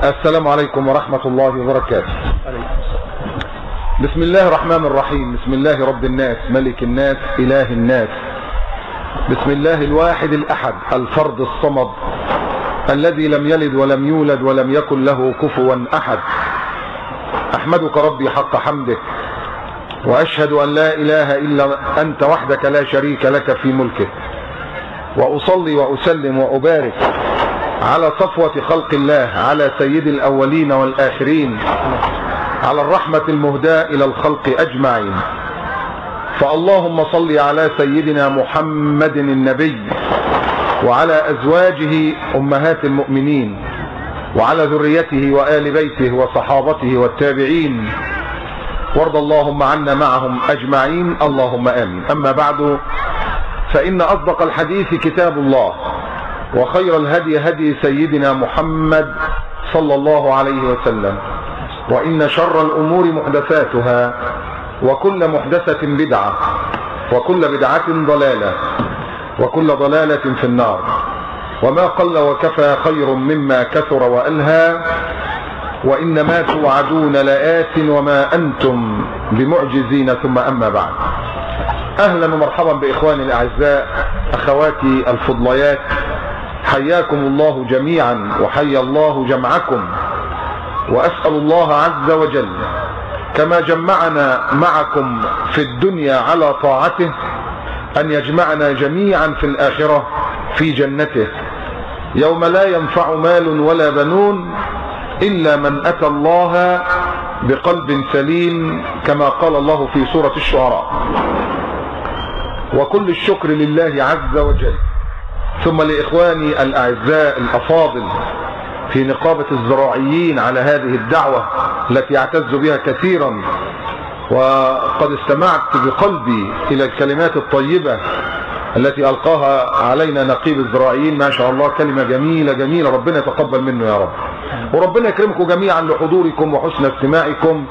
السلام عليكم ورحمة الله وبركاته. بسم الله الرحمن الرحيم. بسم الله رب الناس ملك الناس إله الناس. بسم الله الواحد الأحد الفرد الصمد الذي لم يلد ولم يولد ولم يكن له كفوا أحد. أحمدك ربي حق حمدك، وأشهد أن لا إله إلا أنت وحدك لا شريك لك في ملكك، وأصلي وأسلم وأبارك على صفوة خلق الله، على سيد الأولين والآخرين، على الرحمة المهداة إلى الخلق أجمعين. فاللهم صل على سيدنا محمد النبي وعلى أزواجه أمهات المؤمنين وعلى ذريته وآل بيته وصحابته والتابعين، وارض اللهم عنا معهم أجمعين، اللهم آمين. أما بعد، فإن أصدق الحديث كتاب الله، وخير الهدي هدي سيدنا محمد صلى الله عليه وسلم، وإن شر الأمور محدثاتها، وكل محدثة بدعة، وكل بدعة ضلالة، وكل ضلالة في النار. وما قل وكفى خير مما كثر وألهى، وإنما توعدون لآت وما أنتم بمعجزين. ثم أما بعد، أهلا ومرحبا بإخواني الأعزاء، أخواتي الفضليات، حياكم الله جميعا وحيا الله جمعكم. وأسأل الله عز وجل كما جمعنا معكم في الدنيا على طاعته أن يجمعنا جميعا في الآخرة في جنته، يوم لا ينفع مال ولا بنون إلا من أتى الله بقلب سليم، كما قال الله في سورة الشعراء. وكل الشكر لله عز وجل، ثم لإخواني الأعزاء الأفاضل في نقابة الزراعيين على هذه الدعوة التي اعتز بها كثيرا، وقد استمعت بقلبي إلى الكلمات الطيبة التي ألقاها علينا نقيب الزراعيين. ما شاء الله، كلمة جميلة جميلة، ربنا يتقبل منه يا رب، وربنا يكرمكم جميعا لحضوركم وحسن استماعكم،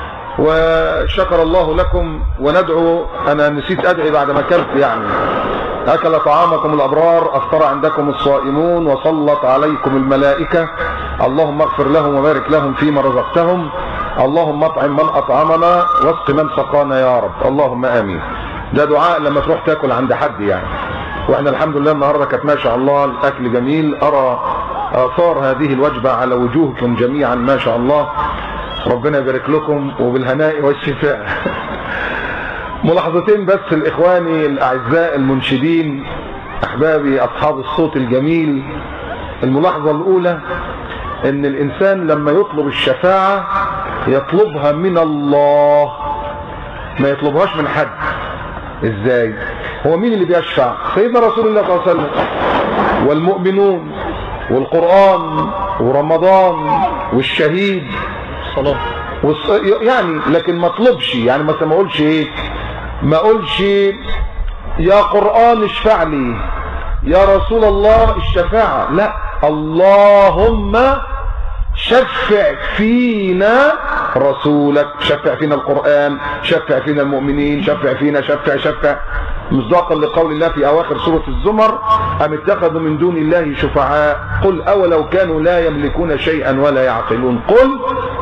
وشكر الله لكم. وندعو، أنا نسيت أدعي بعد ما كلت، يعني أكل طعامكم الأبرار، أفطر عندكم الصائمون، وصلت عليكم الملائكة، اللهم اغفر لهم وبارك لهم فيما رزقتهم، اللهم اطعم من أطعمنا واسق من سقانا يا رب، اللهم آمين. ده دعاء لما تروح تاكل عند حد يعني. واحنا الحمد لله النهارده كانت ما شاء الله الأكل جميل، أرى آثار هذه الوجبة على وجوهكم جميعا ما شاء الله، ربنا يبارك لكم وبالهناء والشفاء. ملاحظتين بس لإخواني الأعزاء المنشدين، أحبابي أصحاب الصوت الجميل. الملاحظة الأولى، إن الإنسان لما يطلب الشفاعة يطلبها من الله، ما يطلبهاش من حد. إزاي؟ هو مين اللي بيشفع؟ سيدنا رسول الله صلى الله عليه وسلم، والمؤمنون، والقرآن، ورمضان، والشهيد، صلاة، يعني. لكن ما اطلبش، يعني ما اقولش ايه، ما اقولش يا قرآن اشفع لي، يا رسول الله الشفاعة، لا، اللهم شفع فينا رسولك، شفع فينا القرآن، شفع فينا المؤمنين، شفع فينا، شفع مصداقا لقول الله في أواخر سورة الزمر: أم اتخذوا من دون الله شفعاء قل أولو كانوا لا يملكون شيئا ولا يعقلون قل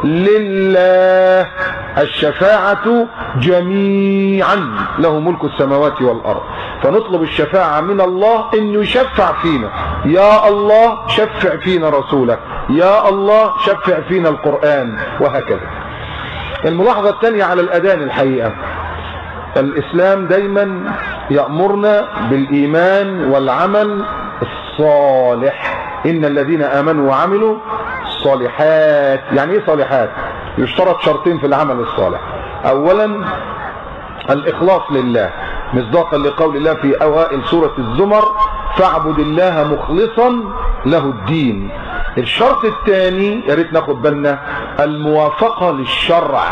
لله الشفاعة جميعا له ملك السماوات والأرض. فنطلب الشفاعة من الله، إنه يشفع فينا، يا الله شفع فينا رسولك، يا الله شفع فينا القرآن، وهكذا. الملاحظة الثانية على الأذان، الحقيقة الإسلام دايما يأمرنا بالإيمان والعمل الصالح، إن الذين آمنوا وعملوا الصالحات. يعني إيه صالحات؟ يشترط شرطين في العمل الصالح. أولا الإخلاص لله، مصداقا لقول الله في أوائل سورة الزمر: فاعبد الله مخلصا له الدين. الشرط الثاني، يا ريت ناخد بالنا، الموافقة للشرع،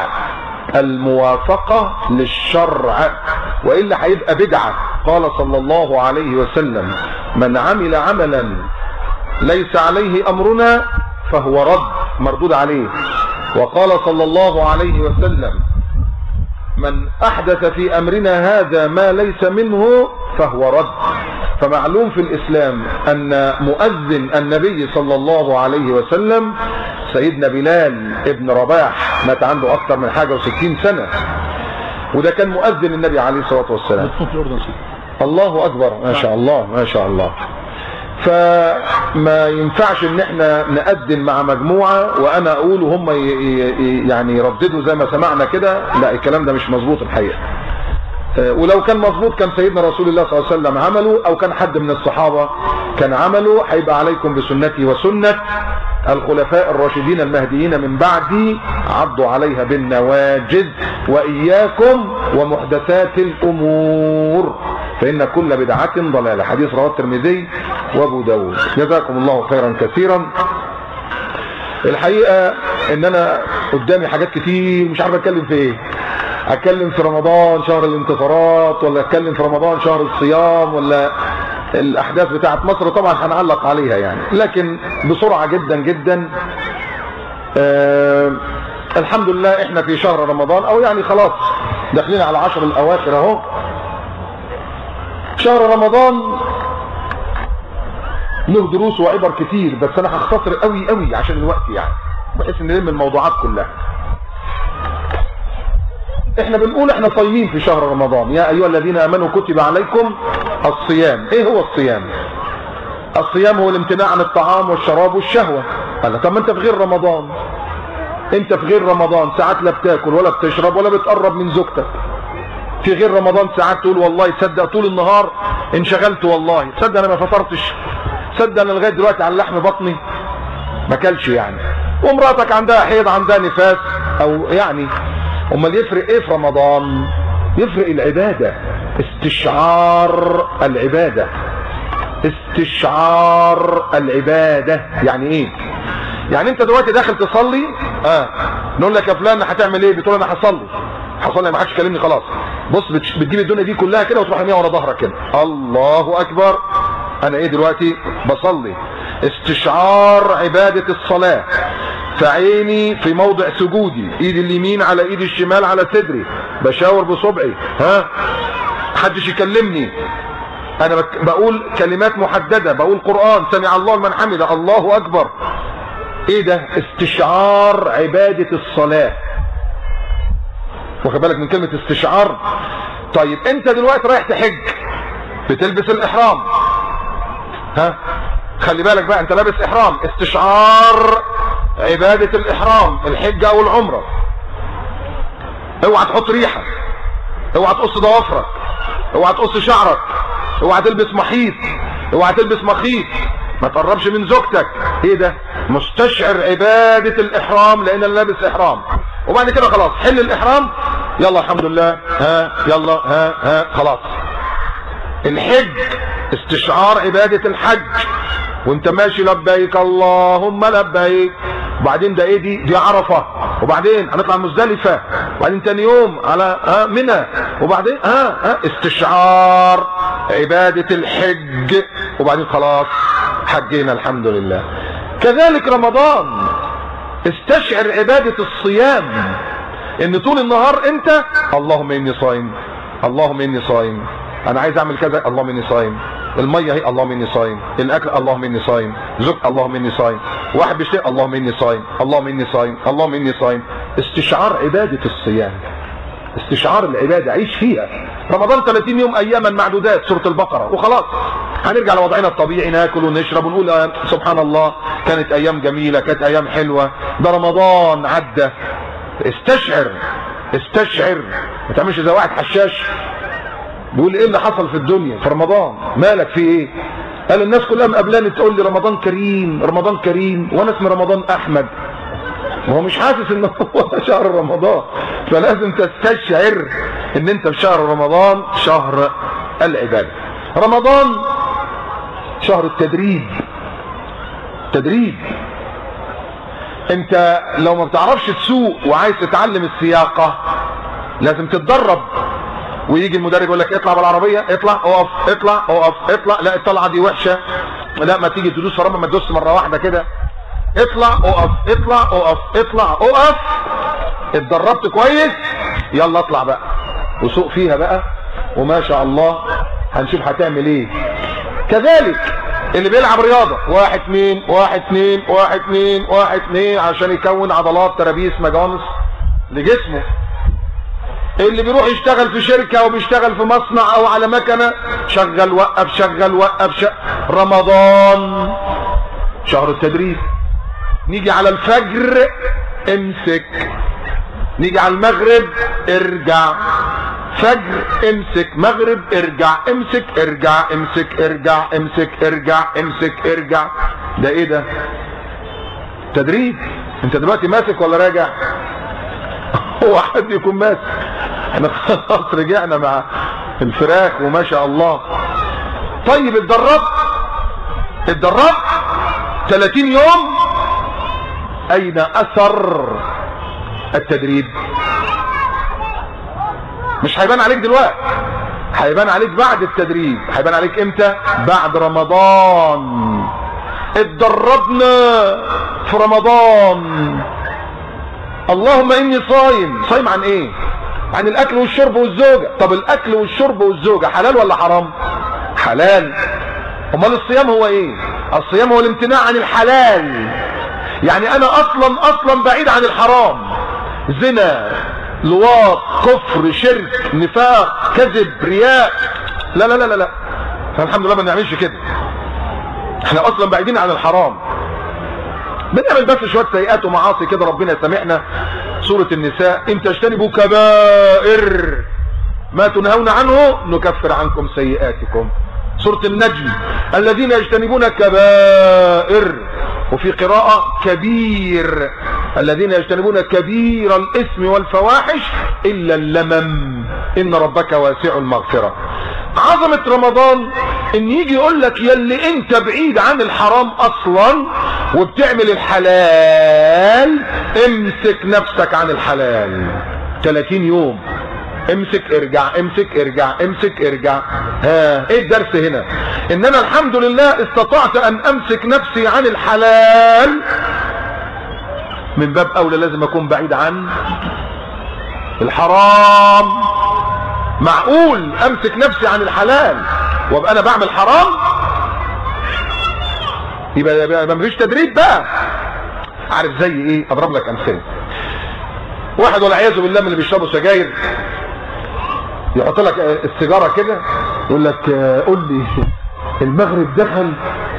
الموافقة للشرع، وإلا هيبقى بدعة. قال صلى الله عليه وسلم: من عمل عملا ليس عليه أمرنا فهو رد، مردود عليه. وقال صلى الله عليه وسلم: من أحدث في أمرنا هذا ما ليس منه فهو رد. فمعلوم في الإسلام أن مؤذن النبي صلى الله عليه وسلم سيدنا بلال ابن رباح، مات عنده أكثر من حاجة و60 سنة، وده كان مؤذن النبي عليه الصلاة والسلام. الله أكبر، ما شاء الله ما شاء الله. فما ينفعش ان احنا نقدم مع مجموعة وانا اقول وهم يعني يرددوا زي ما سمعنا كده، لا الكلام ده مش مظبوط الحقيقة. ولو كان مظبوط كان سيدنا رسول الله صلى الله عليه وسلم عمله، او كان حد من الصحابة كان عمله. هيبقى عليكم بسنتي وسنة الخلفاء الراشدين المهديين من بعدي، عضوا عليها بالنواجذ، وإياكم ومحدثات الأمور فإن كل بدعة ضلالة. حديث رواه الترمذي وابو داود. جزاكم الله خيرا كثيرا. الحقيقة ان انا قدامي حاجات كتير مش عارف اتكلم في ايه. اتكلم في رمضان شهر الانتصارات، ولا اتكلم في رمضان شهر الصيام، ولا الاحداث بتاعت مصر؟ طبعا هنعلق عليها يعني، لكن بسرعة جدا جدا. الحمد لله احنا في شهر رمضان، او يعني خلاص داخلين على 10 الاواخر اهو. شهر رمضان له دروس وعبر كتير، بس انا هختصر قوي قوي عشان الوقت يعني، بحيث ان نلم الموضوعات كلها. احنا بنقول احنا صايمين في شهر رمضان، يا ايها الذين امنوا كتب عليكم الصيام. ايه هو الصيام؟ الصيام هو الامتناع عن الطعام والشراب والشهوة. قال طب ما انت في غير رمضان، انت في غير رمضان ساعات لا بتاكل ولا بتشرب ولا بتقرب من زوجتك. في غير رمضان ساعات تقول والله تصدق طول النهار انشغلت، والله تصدق انا ما فطرتش، تصدق انا لغايه دلوقتي على لحم بطني ما اكلش يعني. ومراتك عندها حيض، عندها نفاس، او يعني امال يفرق ايه في رمضان؟ يفرق العباده، استشعار العباده. استشعار العباده يعني ايه؟ يعني انت دلوقتي داخل تصلي، نقول لك يا فلان هتعمل ايه؟ بتقول انا هصلي ما حدش كلمني خلاص. بص بتجيب الدنيا دي كلها كده وتروح رميها ورا ظهرك كده، الله اكبر انا ايه دلوقتي؟ بصلي. استشعار عبادة الصلاة، فعيني في موضع سجودي، ايدي اليمين على ايدي الشمال على صدري، بشاور بصبعي، محدش يكلمني، انا بقول كلمات محددة، بقول قرآن، سمع الله لمن حمده، الله اكبر. ايه ده؟ استشعار عبادة الصلاة. واخد بالك من كلمة استشعار؟ طيب انت دلوقتي رايح تحج، بتلبس الاحرام، خلي بالك بقى انت لابس احرام، استشعار عبادة الاحرام، الحج او العمرة. اوعى تحط ريحة، اوعى تقص ضوافرك، اوعى تقص شعرك، اوعى تلبس محيط، اوعى تلبس مخيط، ما تقربش من زوجتك. ايه ده؟ مستشعر عبادة الاحرام لان انا لابس احرام. وبعد كده خلاص حل الاحرام، يلا الحمد لله، يلا خلاص. الحج استشعار عبادة الحج، وانت ماشي لبيك اللهم لبيك. وبعدين ده ايه؟ دي عرفة، وبعدين هنطلع مزدلفة، وبعدين تاني يوم على منى، وبعدين استشعار عبادة الحج، وبعدين خلاص حجينا الحمد لله. كذلك رمضان استشعر عبادة الصيام، ان طول النهار انت اللهم اني صايم، اللهم اني صايم، انا عايز اعمل كذا، اللهم اني صايم، الميه اهي اللهم اني صايم، الاكل اللهم اني صايم، زوج اللهم اني صايم، واحد بيشتكي اللهم اني صايم، اللهم اني صايم، اللهم اني صايم. استشعار عباده الصيام، استشعار العباده، عيش فيها. رمضان 30 يوم اياما معدودات، سوره البقره، وخلاص هنرجع لوضعنا الطبيعي، ناكل ونشرب ونقول سبحان الله كانت ايام جميله، كانت ايام حلوه، ده رمضان عدى. استشعر، ما تعملش زي واحد حشاش بيقول ايه اللي حصل في الدنيا في رمضان، مالك في ايه؟ قال الناس كلها مقابلاني تقول لي رمضان كريم رمضان كريم، وانا اسمي رمضان احمد، وهو مش حاسس ان هو شهر رمضان. فلازم تستشعر ان انت في شهر رمضان، شهر العباده. رمضان شهر التدريب. انت لو ما بتعرفش تسوق وعايز تتعلم السياقه لازم تتدرب، ويجي المدرب يقول لك اطلع بالعربيه، اطلع اقف، اطلع اقف، اطلع، لا الطلعه دي وحشه، لا ما تيجي تدوس فرامل، ما تدوس مره واحده كده، اطلع اقف، اطلع اقف، اطلع اقف. اتدربت كويس، يلا اطلع بقى وسوق فيها بقى، وما شاء الله هنشوف هتعمل ايه. كذلك اللي بيلعب رياضة 1 2 1 2 1 2 1 2 عشان يكون عضلات ترابيس مجانس لجسمه. اللي بيروح يشتغل في شركة او بيشتغل في مصنع او على مكنة، شغل وقف شغل وقف رمضان شهر التدريب. نيجي على الفجر امسك، نيجي على المغرب ارجع، فجر امسك، مغرب ارجع، امسك ارجع، امسك ارجع، امسك ارجع، امسك ارجع. ده ايه ده؟ تدريب. انت دلوقتي ماسك ولا راجع؟ هو حد يكون ماسك؟ احنا خلاص رجعنا مع الفراخ وما شاء الله. طيب اتدربت 30 يوم، اين اثر التدريب؟ مش هيبان عليك دلوقتي، هيبان عليك بعد التدريب. هيبان عليك امتى؟ بعد رمضان. اتدربنا في رمضان. اللهم اني صايم. صايم عن ايه؟ عن الاكل والشرب والزوجة. طب الاكل والشرب والزوجة حلال ولا حرام؟ حلال. امال الصيام هو ايه؟ الصيام هو الامتناع عن الحلال. يعني انا اصلا بعيد عن الحرام، زنا، لواط، كفر، شرك، نفاق، كذب، رياء. لا لا لا لا، فالحمد لله ما بنعملش كده. احنا اصلا بعيدين عن الحرام، بنعمل بس شويه سيئات ومعاصي كده، ربنا يسامحنا. سوره النساء: ان تجتنبوا كبائر ما تنهون عنه نكفر عنكم سيئاتكم. سوره النجم: الذين يجتنبون كبائر، وفي قراءة كبير، الذين يجتنبون كبير الإثم والفواحش إلا اللمم إن ربك واسع المغفرة. عظمة رمضان إن يجي يقول لك يلي أنت بعيد عن الحرام أصلا وبتعمل الحلال، امسك نفسك عن الحلال 30 يوم. امسك ارجع، امسك ارجع، امسك ارجع. ايه الدرس هنا؟ ان انا الحمد لله استطعت ان امسك نفسي عن الحلال، من باب اولى لازم اكون بعيد عن الحرام. معقول امسك نفسي عن الحلال وابقى انا بعمل حرام؟ يبقى مفيش تدريب بقى. عارف زي ايه؟ اضرب لك امثله. واحد والعياذ بالله من اللي بيشربوا سجاير يحط لك السيجاره كده، يقول لك قول لي المغرب دخل،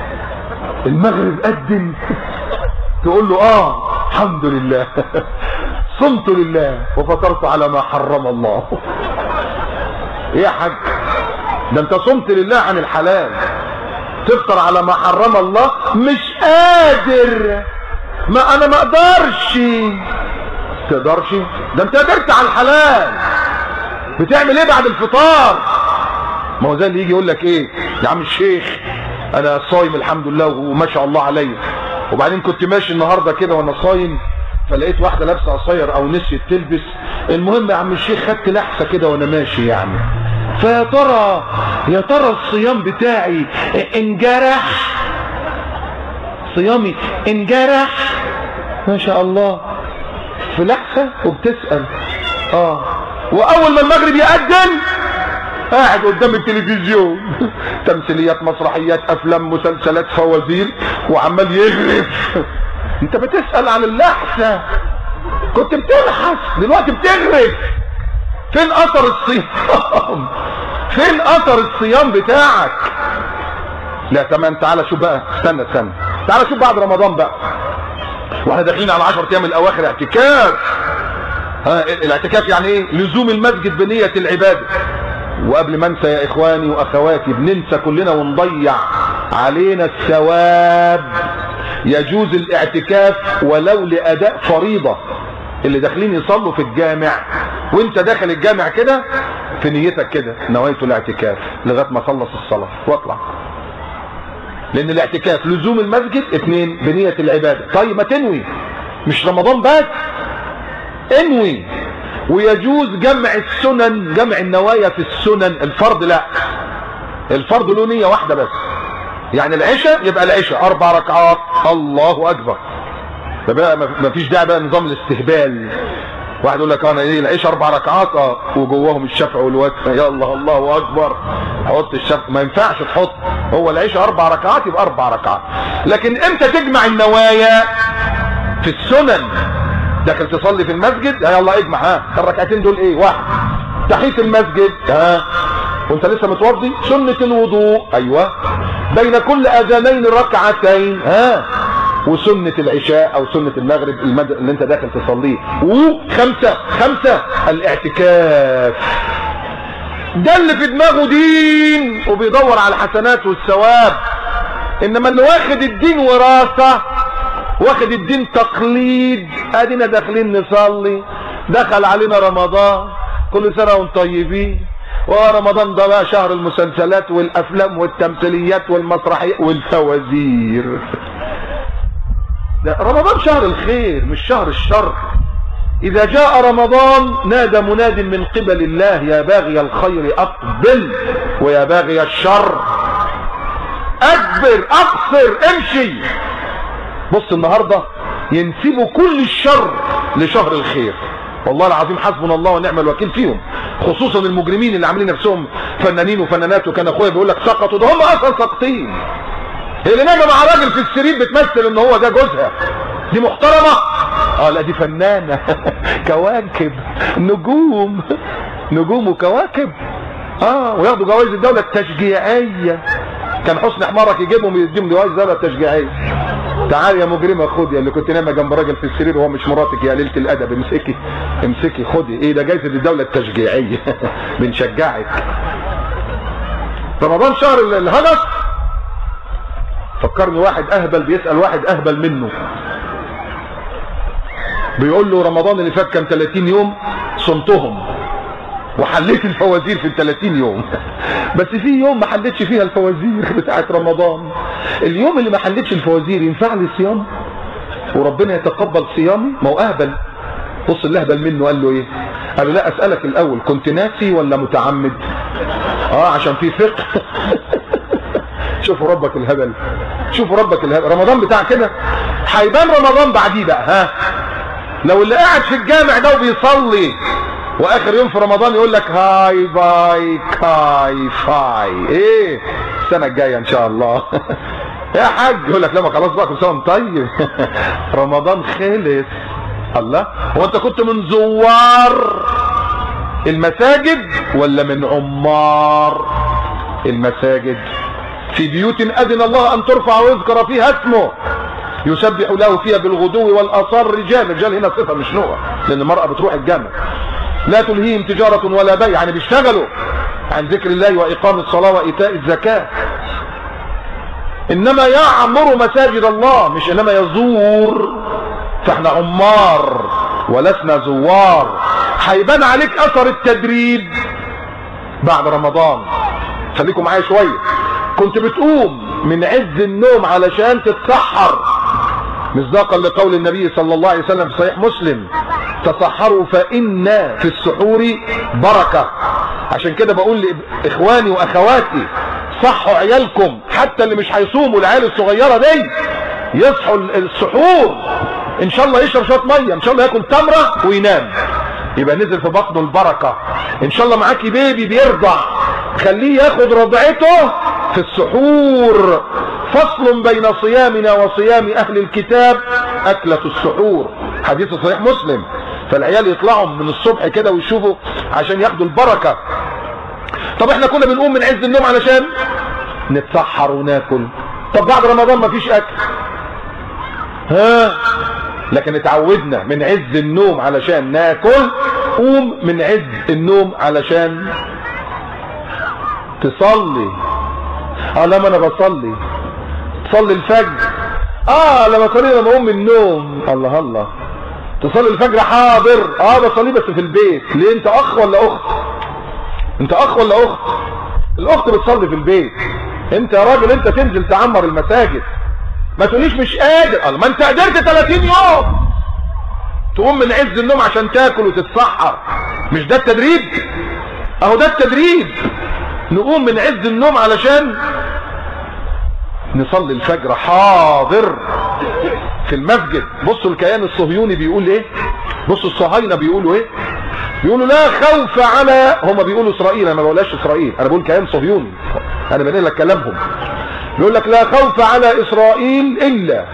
المغرب قدم، تقول له الحمد لله صمت لله وفطرت على ما حرم الله. ايه يا حاج؟ ده انت صمت لله عن الحلال، تفطر على ما حرم الله. مش قادر، ما انا ما اقدرش. تقدرش؟ ده انت قدرت على الحلال، بتعمل ايه بعد الفطار؟ ما هو زي اللي يجي يقول لك ايه يا عم الشيخ انا صايم الحمد لله وما شاء الله عليا، وبعدين كنت ماشي النهارده كده وانا صايم فلقيت واحده لابسه قصير او نسيت تلبس، المهم يا عم الشيخ خدت لحسه كده وانا ماشي يعني، فيا ترى الصيام بتاعي انجرح، صيامي انجرح ما شاء الله في لحسه وبتسأل. واول ما المغرب يأذن قاعد قدام التلفزيون تمثيليات، مسرحيات، افلام، مسلسلات، فوازير، وعمال يغرف. انت بتسأل عن اللحسة، كنت بتلحس دلوقتي بتغرف. فين اثر الصيام؟ فين اثر الصيام بتاعك؟ لا تمام، تعالى شوف بقى، استنى تعالى شوف بعد رمضان بقى، واحنا داخلين على 10 ايام الاواخر اعتكاف. الاعتكاف يعني ايه؟ لزوم المسجد بنية العبادة. وقبل ما انسى يا اخواني واخواتي، بننسى كلنا ونضيع علينا الثواب. يجوز الاعتكاف ولو لاداء فريضة. اللي داخلين يصلوا في الجامع، وانت داخل الجامع كده في نيتك كده نويت الاعتكاف لغايه ما اخلص الصلاه واطلع، لان الاعتكاف لزوم المسجد، 2 بنية العبادة. طيب ما تنوي، مش رمضان بس، انوي. ويجوز جمع السنن، جمع النوايا في السنن. الفرض لا، الفرض له نية واحدة بس. يعني العشاء يبقى العشاء 4 ركعات، الله اكبر. فبقى ما فيش داعي بقى نظام الاستهبال. واحد يقول لك انا ايه العشاء 4 ركعات وجواهم الشفع والوتر، يلا الله اكبر، حط الشفع. ما ينفعش تحط، هو العشاء 4 ركعات يبقى 4 ركعات. لكن امتى تجمع النوايا؟ في السنن. داخل تصلي في المسجد، يلا اجمع. ها الركعتين دول ايه؟ 1 تحية المسجد، ها وانت لسه متوضي سنة الوضوء، ايوه بين كل اذانين ركعتين، ها وسنة العشاء او سنة المغرب اللي انت داخل تصليه. و5 الاعتكاف. ده اللي في دماغه دين وبيدور على الحسنات والثواب. انما اللي واخد الدين وراثة، واخد الدين تقليد، ادينا داخلين نصلي، دخل علينا رمضان، كل سنة وانتم طيبين، ورمضان ده بقى شهر المسلسلات والافلام والتمثيليات والمسرحيات والفوازير. ده رمضان شهر الخير مش شهر الشر. اذا جاء رمضان نادى مناد من قبل الله: يا باغي الخير اقبل ويا باغي الشر اكبر اقصر امشي. بص النهارده ينسبوا كل الشر لشهر الخير. والله العظيم حسبنا الله ونعم الوكيل فيهم، خصوصا المجرمين اللي عاملين نفسهم فنانين وفنانات. وكان اخويا بيقول لك سقطوا، ده هم اصلا ساقطين. اللي نايمه مع راجل في السرير بتمثل ان هو ده جوزها، دي محترمه؟ لا دي فنانه. كواكب، نجوم وكواكب. وياخدوا جوائز الدوله التشجيعيه. كان حسن حمارك يجيبهم يديهم جوائز الدوله التشجيعيه. تعال يا مجرمه خدي، اللي كنت نايمه جنب راجل في السرير وهو مش مراتك يا قليله الادب، امسكي خدي. ايه ده؟ جايزه الدوله التشجيعيه. بنشجعك. رمضان شهر الهدف. فكرني واحد اهبل بيسال واحد اهبل منه، بيقول له رمضان اللي فات كان 30 يوم صمتهم وحليت الفوازير في ال 30 يوم. بس في يوم ما حليتش فيها الفوازير بتاعت رمضان. اليوم اللي ما حليتش الفوازير ينفع لي صيام وربنا يتقبل صيامي؟ ما هو اهبل. بص اللي اهبل منه قال له ايه؟ قال له لا اسالك الاول، كنت ناسي ولا متعمد؟ عشان في فقه. شوفوا ربك الهبل، شوفوا ربك الهبل. رمضان بتاع كده هيبان رمضان بعديه بقى. ها لو اللي قاعد في الجامع ده وبيصلي واخر يوم في رمضان يقول لك هاي باي كاي فاي، ايه السنه الجايه ان شاء الله. يا حاج يقول لك لا ما خلاص بقى كل سنه طيب. رمضان خلص. الله، هو انت كنت من زوار المساجد ولا من عمار المساجد؟ في بيوت اذن الله ان ترفع ويذكر فيها اسمه يسبح له فيها بالغدو والاصال رجال هنا صفه مش نوع، لان المراه بتروح الجامع. لا تلهيهم تجاره ولا بيع، يعني بيشتغلوا عن ذكر الله واقام الصلاه وايتاء الزكاه. انما يعمر مساجد الله، مش انما يزور. فاحنا عمار ولسنا زوار. هيبان عليك اثر التدريب بعد رمضان. خليكم معايا شويه. كنت بتقوم من عز النوم علشان تتسحر، مصداقا لقول النبي صلى الله عليه وسلم في صحيح مسلم: تسحروا فإن في السحور بركة. عشان كده بقول لإخواني وأخواتي صحوا عيالكم، حتى اللي مش هيصوموا، العيال الصغيرة دي يصحوا السحور، إن شاء الله يشرب شوية مية، إن شاء الله ياكل تمرة وينام، يبقى نزل في بطنه البركة. إن شاء الله معاكي بيبي بيرضع، خليه ياخد رضعته في السحور. فصل بين صيامنا وصيام أهل الكتاب أكلة السحور، حديث صحيح مسلم. فالعيال يطلعوا من الصبح كده ويشوفوا عشان ياخدوا البركة. طب احنا كنا بنقوم من عز النوم علشان نتسحر وناكل. طب بعد رمضان مفيش أكل، لكن اتعودنا من عز النوم علشان ناكل. قوم من عز النوم علشان تصلي. لما انا بصلي تصلي الفجر. لما اصلي لما اقوم من النوم. الله، تصلي الفجر حاضر. بصلي بس في البيت. ليه؟ انت اخ ولا اخت؟ انت اخ ولا اخت؟ الاخت بتصلي في البيت. انت يا راجل انت تنزل تعمر المساجد. ما تقوليش مش قادر. ما انت قدرت 30 يوم تقوم من عز النوم عشان تاكل وتتسحر. مش ده التدريب؟ اهو ده التدريب. نقوم من عز النوم علشان نصلي الفجر حاضر في المسجد. بصوا الكيان الصهيوني بيقول ايه، بصوا الصهاينه بيقولوا ايه. بيقولوا لا خوف على، هم بيقولوا اسرائيل، انا ما بقولهاش اسرائيل، انا بقول كيان صهيوني، انا بنقل لك كلامهم. يقول لك لا خوف على إسرائيل إلا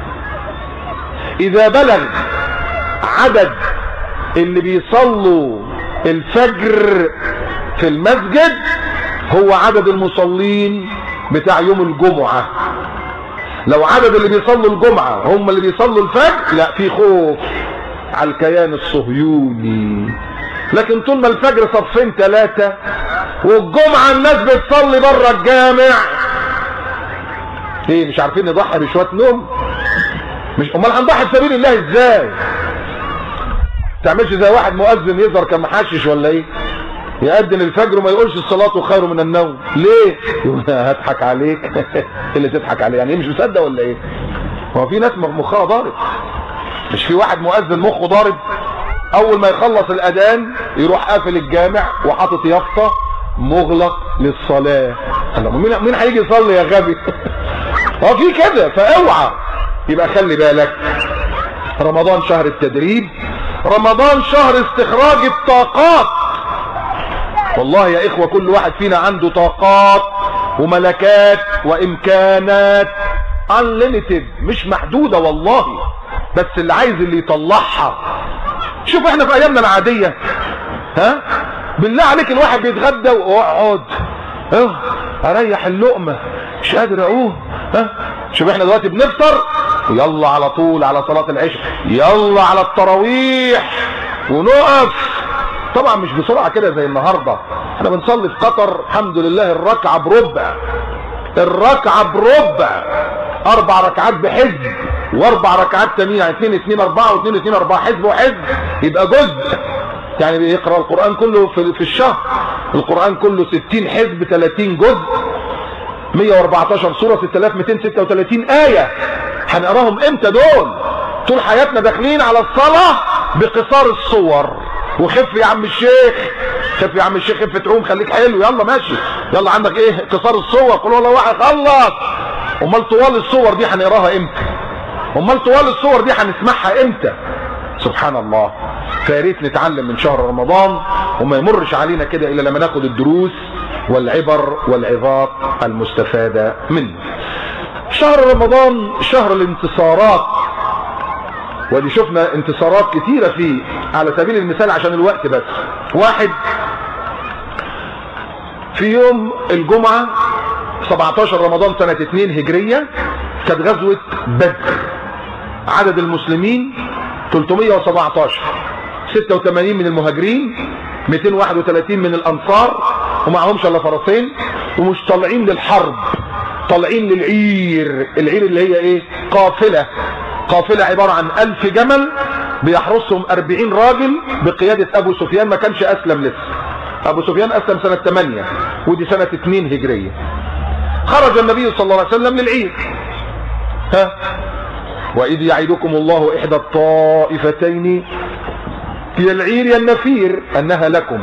إذا بلغ عدد اللي بيصلوا الفجر في المسجد هو عدد المصلين بتاع يوم الجمعة. لو عدد اللي بيصلوا الجمعة هم اللي بيصلوا الفجر، لا في خوف على الكيان الصهيوني. لكن طول ما الفجر صفين 3 والجمعة الناس بتصلي بره الجامع، ايه مش عارفين نضحي بشوية نوم؟ مش امال هنضحي في سبيل الله ازاي؟ تعملش زي واحد مؤذن يظهر كان محشش ولا ايه؟ يأذن الفجر وما يقولش الصلاة خير من النوم. ليه؟ يقول هضحك عليك. اللي تضحك عليه يعني ايه؟ مش مصدق ولا ايه؟ هو في ناس مخها ضارب. مش في واحد مؤذن مخه ضارب اول ما يخلص الاذان يروح قافل الجامع وحاطط يافطه مغلق للصلاه. مين هيجي يصلي يا غبي؟ هو في كده، فاوعى. يبقى خلي بالك، رمضان شهر التدريب، رمضان شهر استخراج الطاقات. والله يا اخوة كل واحد فينا عنده طاقات وملكات وامكانات unlimited، مش محدودة والله، بس اللي عايز اللي يطلعها. شوف احنا في ايامنا العادية، ها بالله عليك الواحد بيتغدى واقعد اريح اللقمة مش قادر اقوم. شوف احنا دلوقتي بنفطر يلا على طول على صلاة العشاء، يلا على التراويح ونقف. طبعا مش بسرعة كده زي النهاردة. احنا بنصلي في قطر الحمد لله الركعة بربع، الركعة بربع، 4 ركعات بحزب و4 ركعات تانيين، يعني 2 2 4 و2 2 4 حزب وحزب يبقى جزء. يعني بيقرأ القرآن كله في الشهر، القرآن كله 60 حزب 30 جزء، 114 سورة 6236 آية. هنقراهم امتى دول؟ طول حياتنا داخلين على الصلاة بقصار الصور. وخف يا عم الشيخ، خف يا عم الشيخ، خف تعوم خليك حلو، يلا ماشي، يلا عندك ايه قصار الصور، قل والله واحد خلص. امال طوال الصور دي هنقراها امتى؟ امال طوال الصور دي هنسمعها امتى؟ سبحان الله. فيا ريت نتعلم من شهر رمضان وما يمرش علينا كده الا لما ناخد الدروس والعبر والعظات المستفادة منه. شهر رمضان شهر الانتصارات، ودي شفنا انتصارات كتيرة فيه. على سبيل المثال عشان الوقت بس، واحد في يوم الجمعة 17 رمضان سنة 2 هجرية كانت غزوة بدر. عدد المسلمين 317، 86 من المهاجرين، 231 من الأنصار، ومعهمش الا فرسين، ومش طالعين للحرب، طالعين للعير. العير اللي هي ايه؟ قافلة. قافلة عبارة عن 1000 جمل بيحرسهم 40 راجل بقيادة أبو سفيان. ما كانش أسلم لسه، أبو سفيان أسلم سنة 8 ودي سنة 2 هجرية. خرج النبي صلى الله عليه وسلم للعير. وإذ يعدكم الله إحدى الطائفتين هي العير يا النفير أنها لكم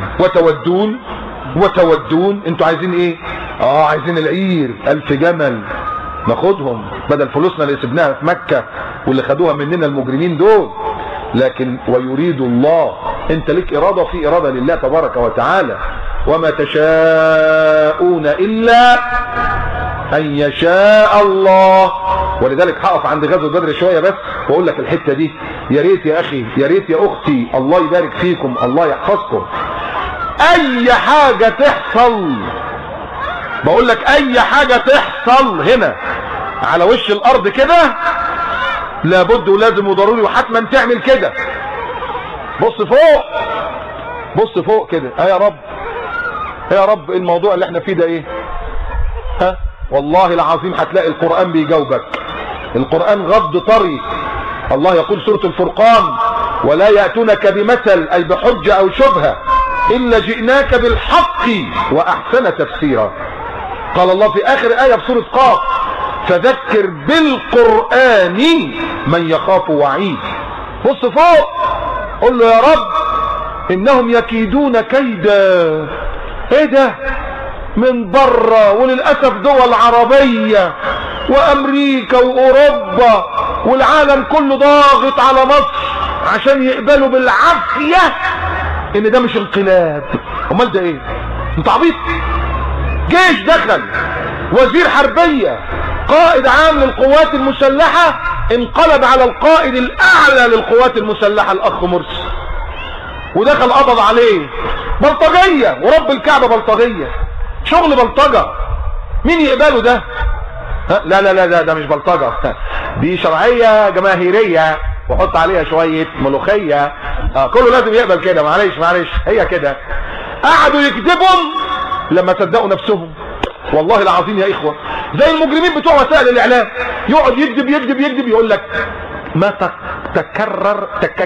وتودون انتوا عايزين ايه؟ عايزين العير 1000 جمل ناخدهم بدل فلوسنا اللي سبناها في مكة واللي خدوها مننا المجرمين دول. لكن ويريد الله، انت لك إرادة في إرادة لله تبارك وتعالى. وما تشاءون إلا أن يشاء الله. ولذلك هقف عند غزوة بدر شوية بس واقول لك الحتة دي. يا ريت يا أخي، يا ريت يا أختي، الله يبارك فيكم، الله يحفظكم. أي حاجة تحصل، بقول لك أي حاجة تحصل هنا على وش الأرض كده لابد ولازم وضروري وحتما تعمل كده. بص فوق، بص فوق كده. يا رب، يا رب الموضوع اللي احنا فيه ده ايه؟ والله العظيم هتلاقي القرآن بيجاوبك. القرآن غض طري. الله يقول سورة الفرقان: ولا يأتونك بمثل أي بحجة أو شبهة إلا جئناك بالحق وأحسن تفسيرا. قال الله في آخر آية في سورة قاف: فذكر بالقرآن من يخاف وعيد. بص فوق، قل له يا رب إنهم يكيدون كيدا. ايه ده؟ من بره، وللأسف دول عربية وأمريكا وأوروبا والعالم كله ضاغط على مصر عشان يقبلوا بالعافية إن ده مش انقلاب. أمال ده إيه؟ أنت عبيط؟ جيش دخل وزير حربية قائد عام للقوات المسلحة انقلب على القائد الاعلى للقوات المسلحة الاخ مرسي، ودخل قبض عليه. بلطجية ورب الكعبة بلطجية، شغل بلطجة، مين يقبله ده؟ لا لا لا ده مش بلطجة، دي شرعية جماهيرية وحط عليها شوية ملوخية. كله لازم يقبل كده، معلش هي كده. قعدوا يكذبهم لما صدقوا نفسهم، والله العظيم يا اخوة، زي المجرمين بتوع وسائل الاعلام، يقعد يكذب يقول لك ما تكرر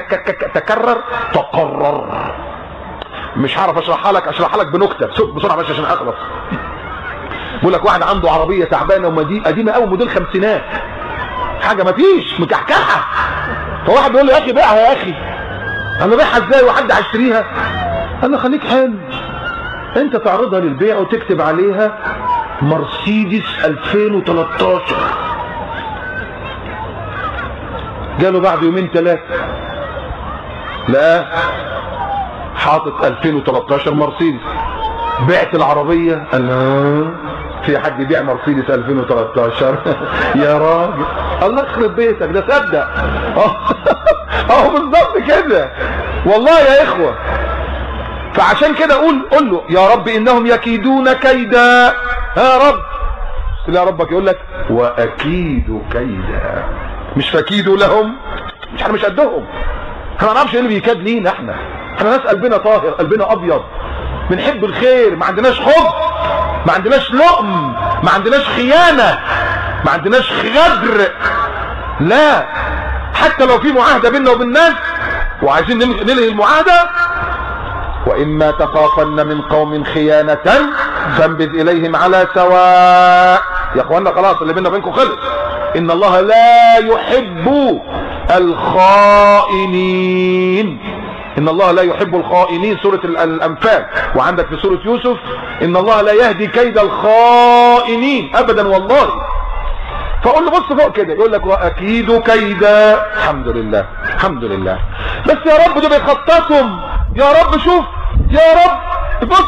تقرر. مش هعرف اشرحها لك بنكته بسرعه بس عشان اخلص. بيقول لك واحد عنده عربيه تعبانه قديمه قوي، موديل خمسينات، حاجه ما فيش مكحكحه، فواحد بيقول له يا اخي بيعها يا اخي. قال له بيعها ازاي وحد هيشتريها؟ قال له خليك حلو، انت تعرضها للبيع وتكتب عليها مرسيدس 2013. جاله بعد يومين ثلاثه لقاه حاطط 2013 مرسيدس. بعت العربيه، قال في حد يبيع مرسيدس 2013؟ يا راجل الله يخرب بيتك، ده صدق. اهو بالظبط كده والله يا اخوه. فعشان كده قول له يا رب انهم يكيدون كيدا. يا رب يا ربك يقول لك واكيد كيدا، مش فكيدوا لهم، احنا مش قدهم، احنا ما نعرفش ايه اللي بيكاد لينا. احنا ناس قلبنا طاهر، قلبنا ابيض، بنحب الخير، ما عندناش حب، ما عندناش لؤم، ما عندناش خيانة، ما عندناش غدر. لا، حتى لو في معاهدة بيننا وبين الناس وعايزين ننهي المعاهدة، وإما تخافن من قوم خيانة فانبذ إليهم على سواء. يا اخوانا خلاص اللي بيننا وبينكم خلص. إن الله لا يحب الخائنين، إن الله لا يحب الخائنين، سورة الأنفال. وعندك في سورة يوسف إن الله لا يهدي كيد الخائنين أبدا والله. فقول له بص فوق كده يقول لك وأكيد كيدا. الحمد لله الحمد لله. بس يا رب ده بيخططهم، يا رب شوف، يا رب بص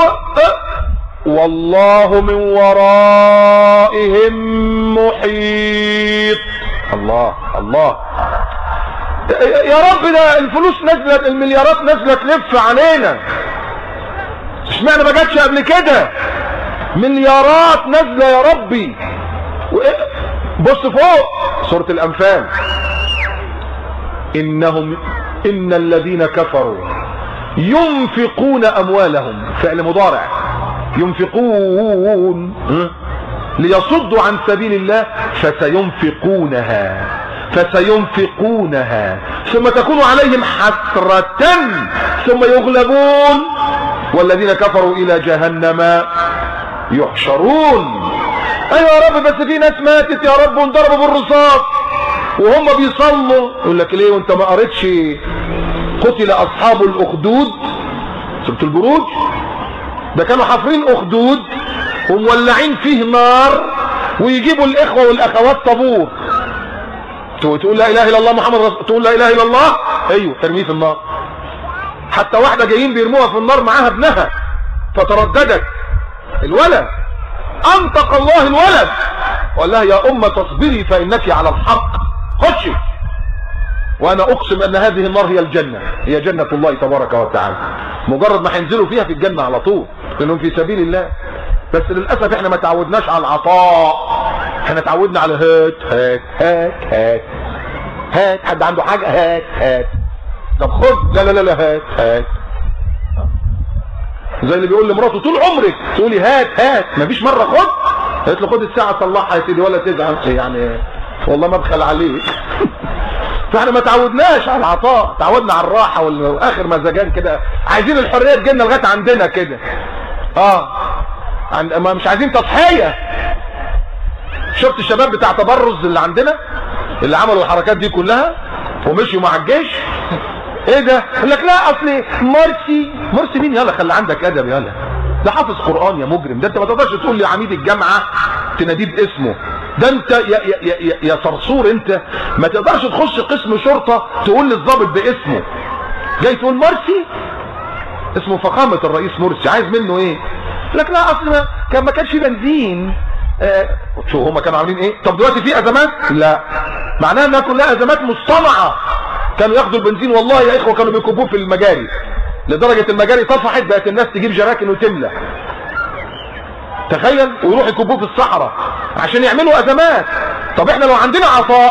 والله من ورائهم محيط. الله الله يا رب، ده الفلوس نزلت، المليارات نزلت تلف علينا، اشمعنى ما جاتش قبل كده؟ مليارات نازله يا ربي. بص فوق سورة الأنفال، إن الذين كفروا ينفقون أموالهم، فعل مضارع، ينفقون ليصدوا عن سبيل الله فسينفقونها ثم تكون عليهم حسرة ثم يغلبون والذين كفروا إلى جهنم يحشرون. أيوة يا رب، بس في ناس ماتت يا رب وانضربوا بالرصاص وهم بيصلوا. يقول لك ليه وانت ما قريتش قتل أصحاب الأخدود سورة البروج؟ ده كانوا حافرين أخدود ومولعين فيه نار ويجيبوا الإخوة والأخوات طابور، تقول لا إله إلا الله محمد رسول، تقول لا إله إلا الله، أيوه ترميه في النار. حتى واحدة جايين بيرموها في النار معاها ابنها فترددت، الولد أنطق الله الولد وقال لها يا أمة تصبري فإنك على الحق، خشي. وأنا أقسم أن هذه النار هي الجنة، هي جنة الله تبارك وتعالى، مجرد ما هينزلوا فيها في الجنة على طول لأنهم في سبيل الله. بس للأسف احنا ما تعودناش على العطاء، احنا تعودنا على هات هات هات هات هات، حد عنده حاجة هات هات، طب خد، لا لا لا لا هات هات، زي اللي بيقول لمراته طول عمرك تقولي هات هات، مفيش مرة خد، قالت له خد الساعة صلحها يا سيدي ولا تزعل، يعني والله ما بخل عليك. فاحنا ما تعودناش على العطاء، تعودنا على الراحة واخر مزاجان كده، عايزين الحرية تجينا لغاية عندنا كده. ما مش عايزين تضحية. شفت الشباب بتاع تبرز اللي عندنا اللي عملوا الحركات دي كلها ومشيوا مع الجيش؟ ايه ده؟ يقول لك لا اصل مرسي مين؟ يلا خلي عندك ادب، يلا ده حافظ قرآن يا مجرم، ده انت ما تقدرش تقول لعميد الجامعة تناديه باسمه، ده انت يا صرصور، انت ما تقدرش تخش قسم شرطة تقول للضابط باسمه، جاي تقول مرسي، اسمه فخامة الرئيس مرسي، عايز منه ايه؟ يقول لك لا اصل ما كانش في بنزين شو هما كانوا عاملين ايه؟ طب دلوقتي في ازمات؟ لا، معناها انها كلها ازمات مصطنعه. كانوا ياخدوا البنزين والله يا اخوه كانوا بيكبوه في المجاري، لدرجه المجاري طفحت بقت الناس تجيب جراكن وتملى، تخيل، ويروح يكبوه في الصحراء عشان يعملوا ازمات. طب احنا لو عندنا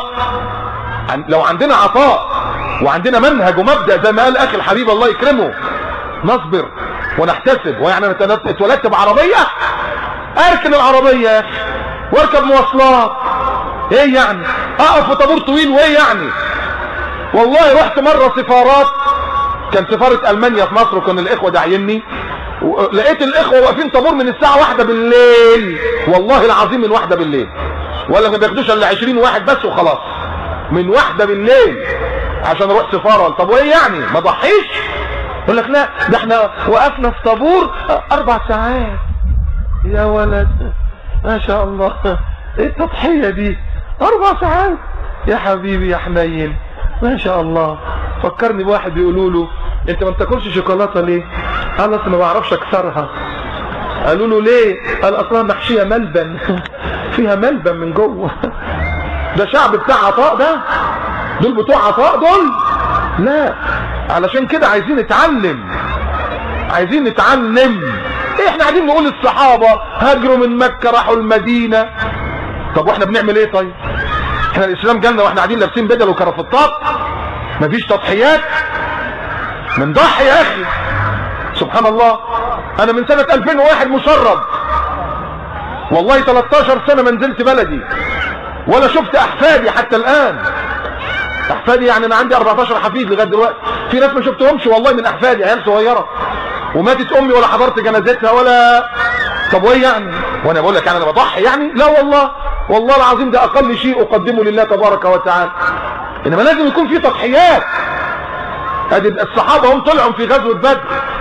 عطاء وعندنا منهج ومبدأ زي ما قال اخي الحبيب الله يكرمه، نصبر ونحتسب. ويعني انا اتولدت بعربيه، اركن العربيه يا اخي واركب مواصلات، ايه يعني؟ اقف في طابور طويل وايه يعني؟ والله رحت مره سفارات، كان سفاره المانيا في مصر وكان الاخوه داعيني، لقيت الاخوه واقفين طابور من الساعه 1 بالليل، والله العظيم من 1 بالليل، ولا ما بياخدوش الا 20 واحد بس وخلاص، من 1 بالليل عشان اروح سفاره. طب وايه يعني؟ ما ضحيش؟ يقول لك لا ده احنا وقفنا في طابور 4 ساعات. يا ولد ما شاء الله، ايه التضحيه دي؟ 4 ساعات يا حبيبي يا حنين، ما شاء الله. فكرني بواحد بيقولوا له انت ما بتاكلش شوكولاته ليه؟ قال اصل ما بعرفش اكسرها. قالوا له ليه؟ قال اصلها محشيه ملبن فيها ملبن من جوه. ده شعب بتاع عطاء، ده دول بتوع عطاء دول؟ لا، علشان كده عايزين نتعلم، عايزين نتعلم. ايه احنا قاعدين نقول الصحابه هاجروا من مكه راحوا المدينه، طب واحنا بنعمل ايه؟ طيب احنا الاسلام جالنا واحنا قاعدين لابسين بدل وكرافتات، مفيش تضحيات؟ من ضحي يا اخي. سبحان الله، انا من سنه 2001 مشرد، والله 13 سنه ما نزلت بلدي ولا شفت احفادي حتى الان. احفادي يعني انا عندي 14 حفيد لغايه دلوقتي، في ناس ما شفتهمش والله من احفادي، عيال صغيره، وماتت امي ولا حضرت جنازتها ولا. طب وايه يعني؟ وانا بقول لك يعني انا بضحي يعني؟ لا والله، والله العظيم ده اقل شيء اقدمه لله تبارك وتعالى. انما لازم يكون في تضحيات. ادي الصحابه هم طلعوا في غزوه بدر،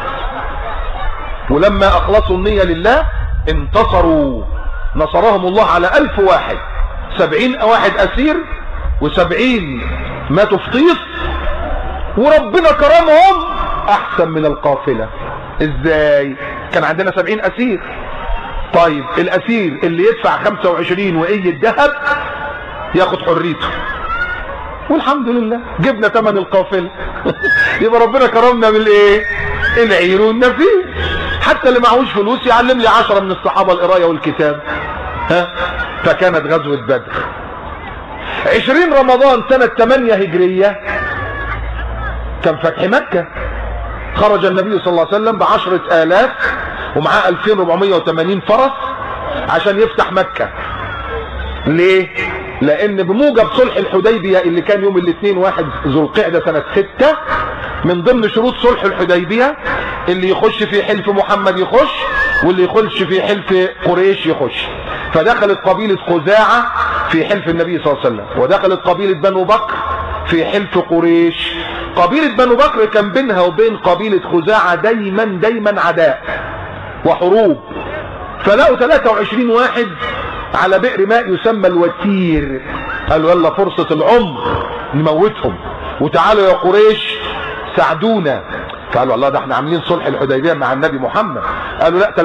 ولما اخلصوا النيه لله انتصروا، نصرهم الله على 1000 واحد، 70 واحد اسير و70 ماتوا في طيس، وربنا كرمهم احسن من القافله. ازاي؟ كان عندنا 70 اسير، طيب الاسير اللي يدفع 25 وقي الذهب ياخد حريته، والحمد لله جبنا ثمن القافله. يبقى ربنا كرمنا بالايه؟ العير والنفير. حتى اللي معهوش فلوس يعلم لي 10 من الصحابه القرايه والكتاب. ها؟ فكانت غزوه بدر 20 رمضان سنه 8 هجريه، كان فتح مكه. خرج النبي صلى الله عليه وسلم ب10,000 ومعاه 2480 فرس عشان يفتح مكة. ليه؟ لان بموجب صلح الحديبية اللي كان يوم الاثنين 1 ذو القعدة سنة 6، من ضمن شروط صلح الحديبية اللي يخش في حلف محمد يخش، واللي يخش في حلف قريش يخش. فدخلت قبيلة خزاعة في حلف النبي صلى الله عليه وسلم، ودخلت قبيلة بنو بكر في حلف قريش. قبيلة بنو بكر كان بينها وبين قبيلة خزاعة دايما عداء وحروب، فلقوا 23 واحد على بئر ماء يسمى الوتير، قالوا يلا فرصة العمر نموتهم، وتعالوا يا قريش ساعدونا. قالوا الله ده احنا عاملين صلح الحديبية مع النبي محمد. قالوا لا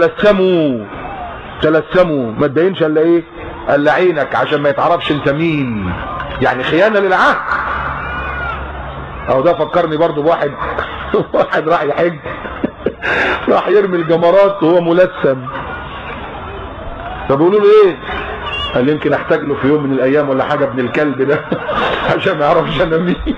تلثموا ما تبينش الا ايه؟ الا عينك عشان ما يتعرفش انت مين، يعني خيانة للعهد. او ده فكرني برضو بواحد واحد راح يحج، راح يرمي الجمرات وهو ملثم، فبيقولوا له ايه؟ قال يمكن احتاج له في يوم من الايام ولا حاجه ابن الكلب ده عشان ما يعرفش انا مين.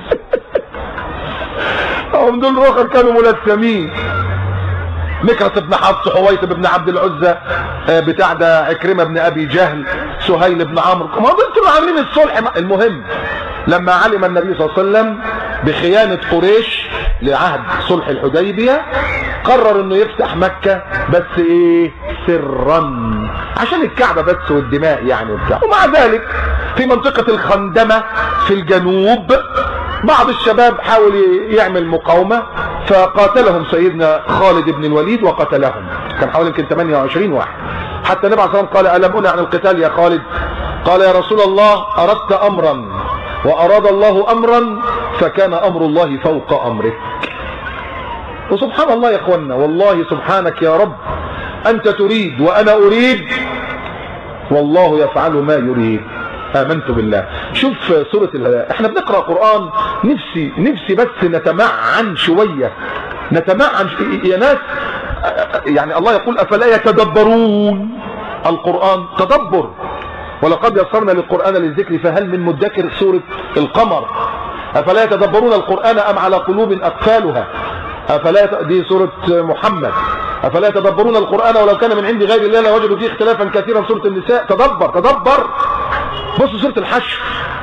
هم دول الاخر كانوا ملثمين. مكرس بن حفص، حويطب بن عبد العزى، بتاع ده عكرمه بن ابي جهل، سهيل بن عمرو، ما دول كانوا عاملين الصلح. المهم لما علم النبي صلى الله عليه وسلم بخيانه قريش لعهد صلح الحديبيه، قرر انه يفتح مكه، بس ايه؟ سرا، عشان الكعبه بس والدماء يعني وبتاع. ومع ذلك في منطقه الخندمه في الجنوب بعض الشباب حاول يعمل مقاومه، فقاتلهم سيدنا خالد بن الوليد وقتلهم، كان حوالي يمكن 28 واحد. حتى النبي عليه الصلاه والسلام قال الم انع عن القتال يا خالد؟ قال يا رسول الله اردت امرا واراد الله امرا فكان امر الله فوق امرك. وسبحان الله يا اخوانا، والله سبحانك يا رب، انت تريد وانا اريد والله يفعل ما يريد. آمنت بالله. شوف سورة احنا بنقرأ قرآن، نفسي بس نتمعن شوية، نتمعن يا ناس. يعني الله يقول أفلا يتدبرون القرآن؟ تدبر. ولقد يسرنا للقرآن للذكر فهل من مدكر. سورة القمر. أفلا يتدبرون القرآن أم على قلوب أقفالها. دي سورة محمد. أفلا يتدبرون القرآن ولو كان من عند غير الله لوجدوا فيه اختلافا كثيرا. سورة النساء. تدبر. بصوا سورة الحشر.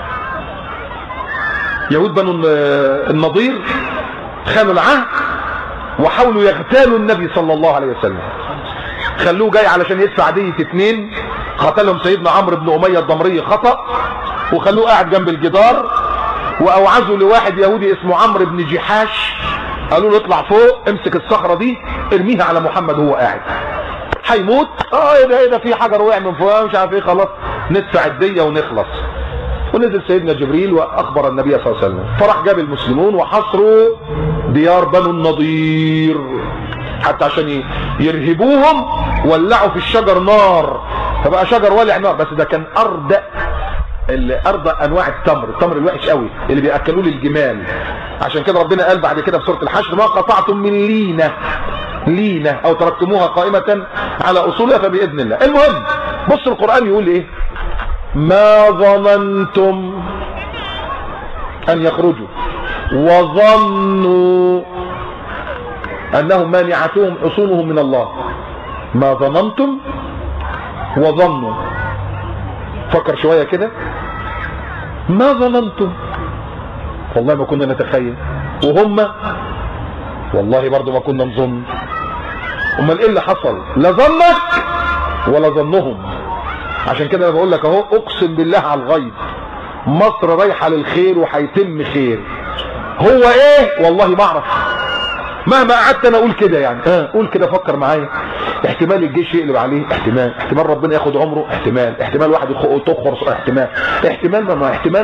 يهود بنو النضير خانوا العهد وحاولوا يغتالوا النبي صلى الله عليه وسلم. خلوه جاي علشان يدفع دية 2. قتلهم سيدنا عمرو بن أمية الضمري خطأ، وخلوه قاعد جنب الجدار، وأوعزوا لواحد يهودي اسمه عمرو بن جحاش، قالوا له اطلع فوق امسك الصخرة دي ارميها على محمد وهو قاعد هيموت. ايه ده في حجر وقع من فوق مش عارف ايه، خلاص ندفع الدية ونخلص. ونزل سيدنا جبريل واخبر النبي صلى الله عليه وسلم، فراح جاب المسلمون وحصروا ديار بنو النضير حتى عشان يرهبوهم. ولعوا في الشجر نار، فبقى شجر والع نار. بس ده كان ارضى انواع التمر الوحش قوي اللي بياكلوه للجمال. عشان كده ربنا قال بعد كده في سوره الحشر ما قطعتم من لينه او تركتموها قائمه على اصولها فباذن الله. المهم بص القران يقول ايه؟ ما ظننتم ان يخرجوا وظنوا انهم مانعتهم حصونهم من الله. ما ظننتم وظنوا. فكر شويه كده. ما ظننتم والله ما كنا نتخيل، وهم والله برضو ما كنا نظن. امال ايه اللي حصل؟ لا ظنك ولا ظنهم. عشان كده انا بقول لك اهو، اقسم بالله على الغيب مصر رايحه للخير وهيتم خير. هو ايه؟ والله ما اعرف، مهما قعدت انا اقول كده يعني. قول كده، فكر معايا. احتمال الجيش يقلب عليه، احتمال ربنا ياخد عمره، احتمال واحد تخبر، احتمال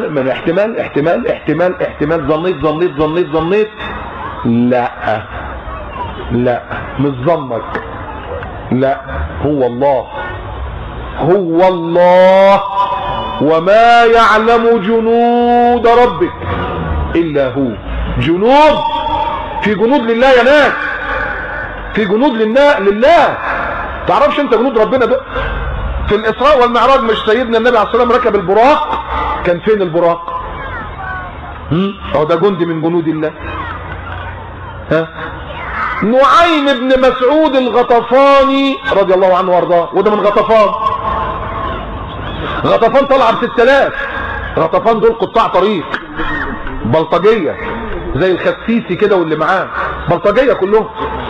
ظنيت. لا مش ظنك، لا هو الله وما يعلم جنود ربك الا هو. في جنود لله يا ناس، في جنود لله. تعرفش انت جنود ربنا ده؟ في الاسراء والمعراج مش سيدنا النبي عليه الصلاه والسلام ركب البراق؟ كان فين البراق؟ هو ده جندي من جنود الله. نعيم بن مسعود الغطفاني رضي الله عنه وارضاه، وده من غطفان طلع ب6000. غطفان دول قطاع طريق، بلطجيه زي الخسيسي كده واللي معاه، بلطجيه كلهم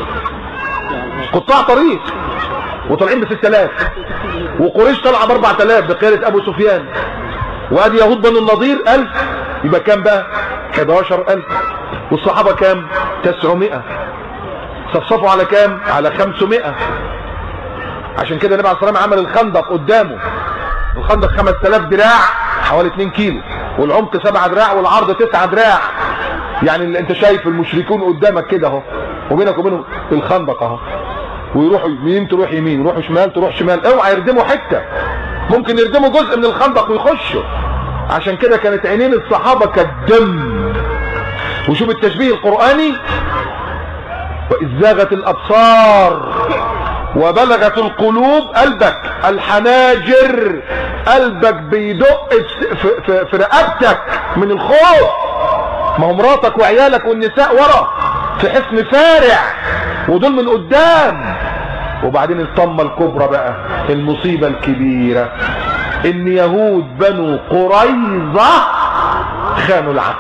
قطاع طريق وطالعين ب6000. وقريش طالعه ب4000 بقياده ابو سفيان. وادي يهود بنو النضير 1000، يبقى كام بقى؟ 11000. والصحابه كام؟ 900. صفصفوا على كام؟ على 500. عشان كده النبي عليه الصلاه والسلام عمل الخندق قدامه. الخندق 5000 دراع، حوالي 2 كيلو، والعمق 7 دراع والعرض 9 دراع. يعني اللي انت شايف المشركون قدامك كده اهو، وبينك وبينهم الخندق اهو. ويروحوا يمين تروح يمين، يروحوا شمال تروح شمال. اوعى يردموا حته، ممكن يردموا جزء من الخندق ويخشوا. عشان كده كانت عينين الصحابه كالدم. وشوف التشبيه القراني، وإذ زاغت الابصار وبلغت القلوب قلبك الحناجر. قلبك بيدق في رقبتك من الخوف. ما هو مراتك وعيالك والنساء ورا في حصن فارع، ودول من قدام. وبعدين الطمه الكبرى بقى، المصيبه الكبيره، ان يهود بنو قريظه خانوا العهد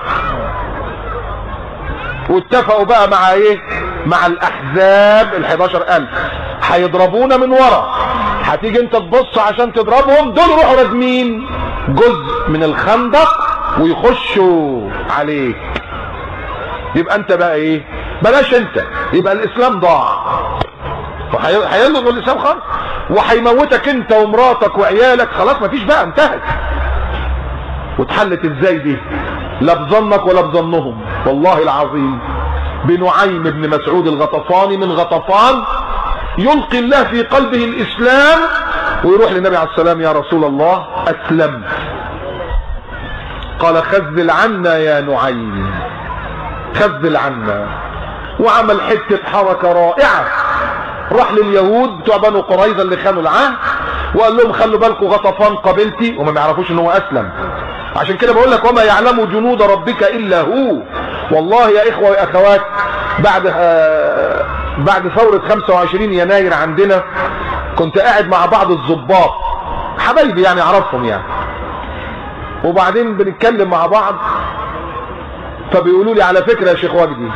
واتفقوا بقى مع ايه؟ مع الاحزاب ال11000. هيضربونا من ورا، هتيجي انت تبص عشان تضربهم، دول يروحوا رازمين جزء من الخندق ويخشوا عليك. يبقى انت بقى ايه؟ بلاش انت، يبقى الاسلام ضاع. فهيلغوا الاسلام خالص، وهيموتك انت ومراتك وعيالك. خلاص مفيش بقى، انتهت. واتحلت ازاي دي؟ لا بظنك ولا بظنهم. والله العظيم بنعيم بن مسعود الغطفاني من غطفان، يلقي الله في قلبه الاسلام ويروح للنبي عليه السلام: يا رسول الله اسلمت. قال: خذل عنا يا نعيم، خذل عنا. وعمل حتة حركة رائعة، راح لليهود بتوع بنو قريظة اللي خانوا العهد وقال لهم: خلوا بالكم غطفان قبيلتي، وما يعرفوش ان هو اسلم. عشان كده بقول لك: وما يعلم جنود ربك الا هو. والله يا اخوة واخوات، بعد ثورة 25 يناير عندنا كنت قاعد مع بعض الضباط حبايبي يعني اعرفهم يعني، وبعدين بنتكلم مع بعض فبيقولوا لي: على فكرة يا شيخ وجدي،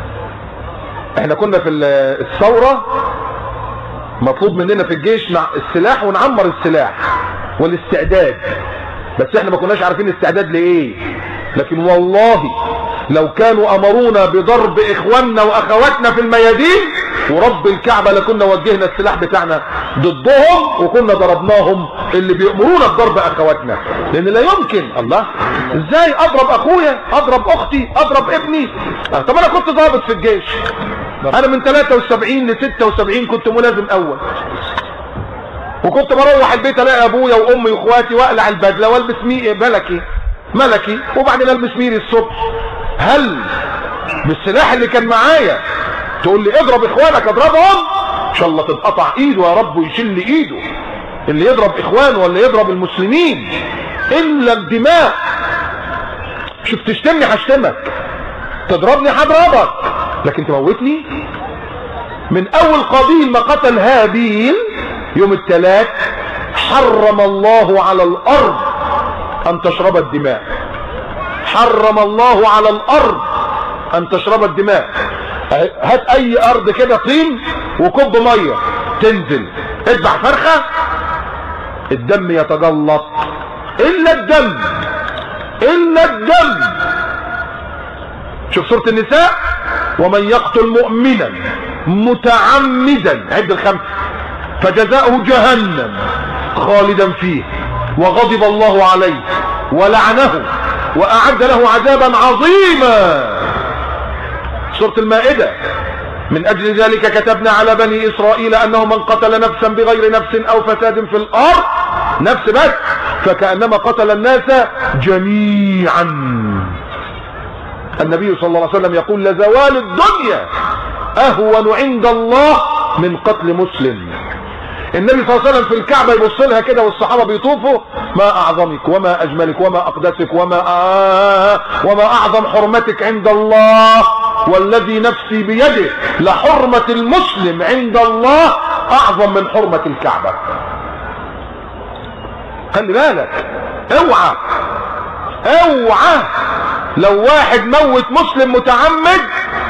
احنا كنا في الثورة مطلوب مننا في الجيش السلاح ونعمر السلاح والاستعداد، بس احنا ما كناش عارفين استعداد لايه. لكن والله لو كانوا امرونا بضرب اخواننا واخواتنا في الميادين ورب الكعبة لكنا وجهنا السلاح بتاعنا ضدهم وكنا ضربناهم اللي بيأمرونا بضرب اخواتنا. لان لا يمكن، الله، ازاي اضرب اخويا، اضرب اختي، اضرب ابني؟ طب انا كنت ضابط في الجيش، انا من 73 ل 76 كنت ملازم اول، وكنت بروح البيت الاقي ابويا وامي واخواتي واقلع البدله والبس ملكي وبعدين البس ميري الصبح. هل بالسلاح اللي كان معايا تقول لي اضرب اخوانك اضربهم؟ ان شاء الله تتقطع ايده يا رب ويشل ايده اللي يضرب اخوانه ولا يضرب المسلمين، الا الدماء. شوف، تشتمني هشتمك، تضربني هضربك، لكن تموتني؟ من اول قابيل ما قتل هابيل يوم الثلاث حرم الله على الارض ان تشرب الدماء، حرم الله على الارض ان تشرب الدماء. هات اي ارض كده طين وكب ميه تنزل، اتبع فرخه الدم يتجلط، الا الدم، الا الدم. شوف سورة النساء: ومن يقتل مؤمنا متعمدا، عد الخمسة، فجزاؤه جهنم خالدا فيه وغضب الله عليه ولعنه واعد له عذابا عظيما. سورة المائدة: من اجل ذلك كتبنا على بني اسرائيل انه من قتل نفسا بغير نفس او فساد في الارض، نفس بس، فكأنما قتل الناس جميعا. النبي صلى الله عليه وسلم يقول: لزوال الدنيا اهون عند الله من قتل مسلم. النبي صلى الله عليه وسلم في الكعبة يبص لها كده والصحابة بيطوفوا: ما اعظمك وما اجملك وما اقدسك وما اعظم حرمتك عند الله، والذي نفسي بيده لحرمة المسلم عند الله اعظم من حرمة الكعبة. خلي بالك، اوعى اوعى لو واحد موت مسلم متعمد،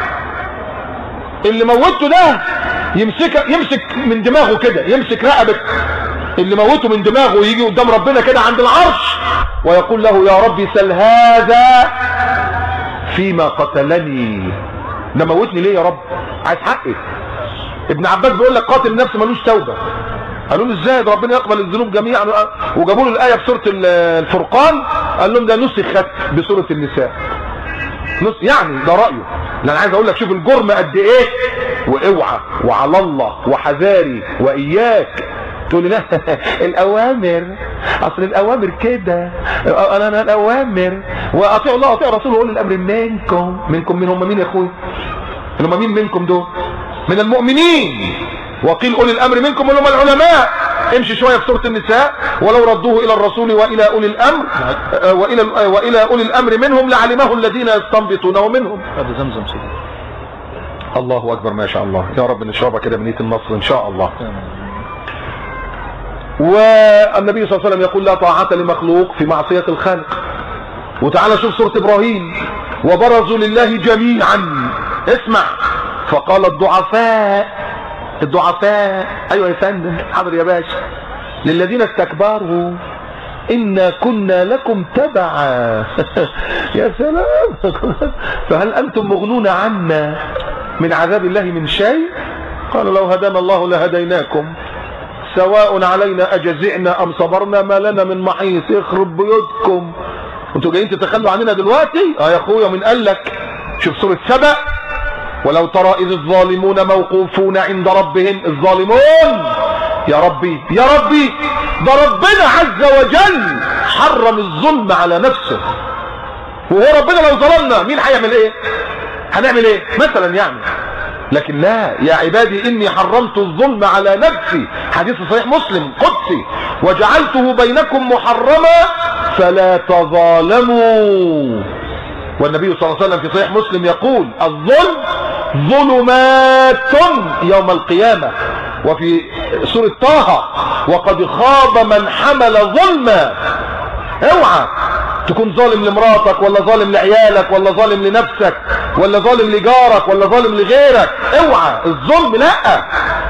اللي موته ده يمسك من دماغه كده، يمسك رقبة اللي موته من دماغه ويجي قدام ربنا كده عند العرش ويقول له: يا ربي سل هذا فيما قتلني، ده موتني ليه يا رب؟ عايز حقي. ابن عباس بيقول لك: قاتل النفس ملوش توبة. قالوا له: ازاي ده ربنا يقبل الذنوب جميعا؟ وجابوا له الايه في سوره الفرقان، قال لهم: ده نسخت بسوره النساء. يعني ده رايه. انا عايز اقول لك شوف الجرم قد ايه، واوعى وعلى الله وحذاري واياك تقول لي: لا الاوامر، اصل الاوامر كده، انا الاوامر واطيعوا الله واطيعوا رسوله واولي الامر منكم. من هم مين يا اخويا؟ هم مين منكم دول؟ من المؤمنين. وقيل اولي الامر منكم اللي هم العلماء. امشي شويه في سوره النساء: ولو ردوه الى الرسول والى اولي الامر والى اولي الامر منهم لعلمه الذين يستنبطونه منهم. هذا زمزم سيدي. الله اكبر، ما شاء الله. يا رب نشربها كده بنيه النصر ان شاء الله. والنبي صلى الله عليه وسلم يقول: لا طاعة لمخلوق في معصية الخالق. وتعالى شوف سورة ابراهيم: وبرزوا لله جميعا، اسمع، فقال الضعفاء، ايوه يا فندم، حاضر يا باشا، للذين استكبروا إنا كنا لكم تبعا. يا سلام. فهل أنتم مغنون عنا من عذاب الله من شيء؟ قالوا: لو هدانا الله لهديناكم سواء علينا أجزعنا أم صبرنا ما لنا من محيص. يخرب بيوتكم، انتوا جايين تتخلوا عننا دلوقتي؟ يا اخويا، من قال لك؟ شوف سورة سبأ: ولو ترى إذ الظالمون موقوفون عند ربهم، الظالمون يا ربي يا ربي، ده ربنا عز وجل حرم الظلم على نفسه، وهو ربنا لو ظلمنا مين هيعمل ايه؟ هنعمل ايه مثلا يعني؟ لكن لا، يا عبادي اني حرمت الظلم على نفسي، حديث صحيح مسلم قدسي، وجعلته بينكم محرما فلا تظالموا. والنبي صلى الله عليه وسلم في صحيح مسلم يقول الظلم ظلمات يوم القيامة. وفي سورة طه وقد خاب من حمل ظلما. اوعى تكون ظالم لمراتك ولا ظالم لعيالك ولا ظالم لنفسك ولا ظالم لجارك ولا ظالم لغيرك، اوعى الظلم لا.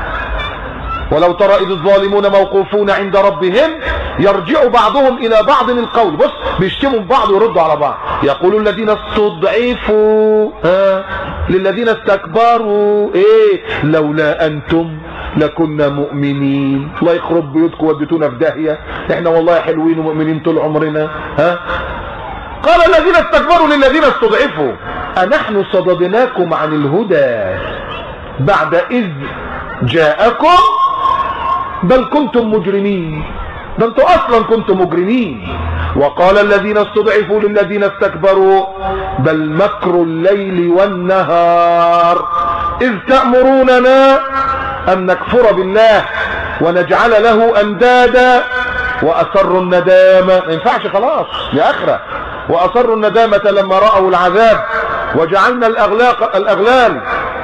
ولو ترى إذ الظالمون موقوفون عند ربهم يرجع بعضهم إلى بعض القول، بص بيشتموا بعض ويردوا على بعض، يقول الذين استضعفوا للذين استكبروا ايه لولا أنتم لكنا مؤمنين. الله يخرب بيوتكم وديتونا في داهية، احنا والله حلوين ومؤمنين طول عمرنا. قال الذين استكبروا للذين استضعفوا أنحن صددناكم عن الهدى بعد إذ جاءكم بل كنتم مجرمين، ده انتوا اصلا كنتم مجرمين. وقال الذين استضعفوا للذين استكبروا بل مكر الليل والنهار إذ تأمروننا أن نكفر بالله ونجعل له أندادا وأسروا الندامة. ما ينفعش خلاص يا أخرة. وأسروا الندامة لما رأوا العذاب وجعلنا الأغلال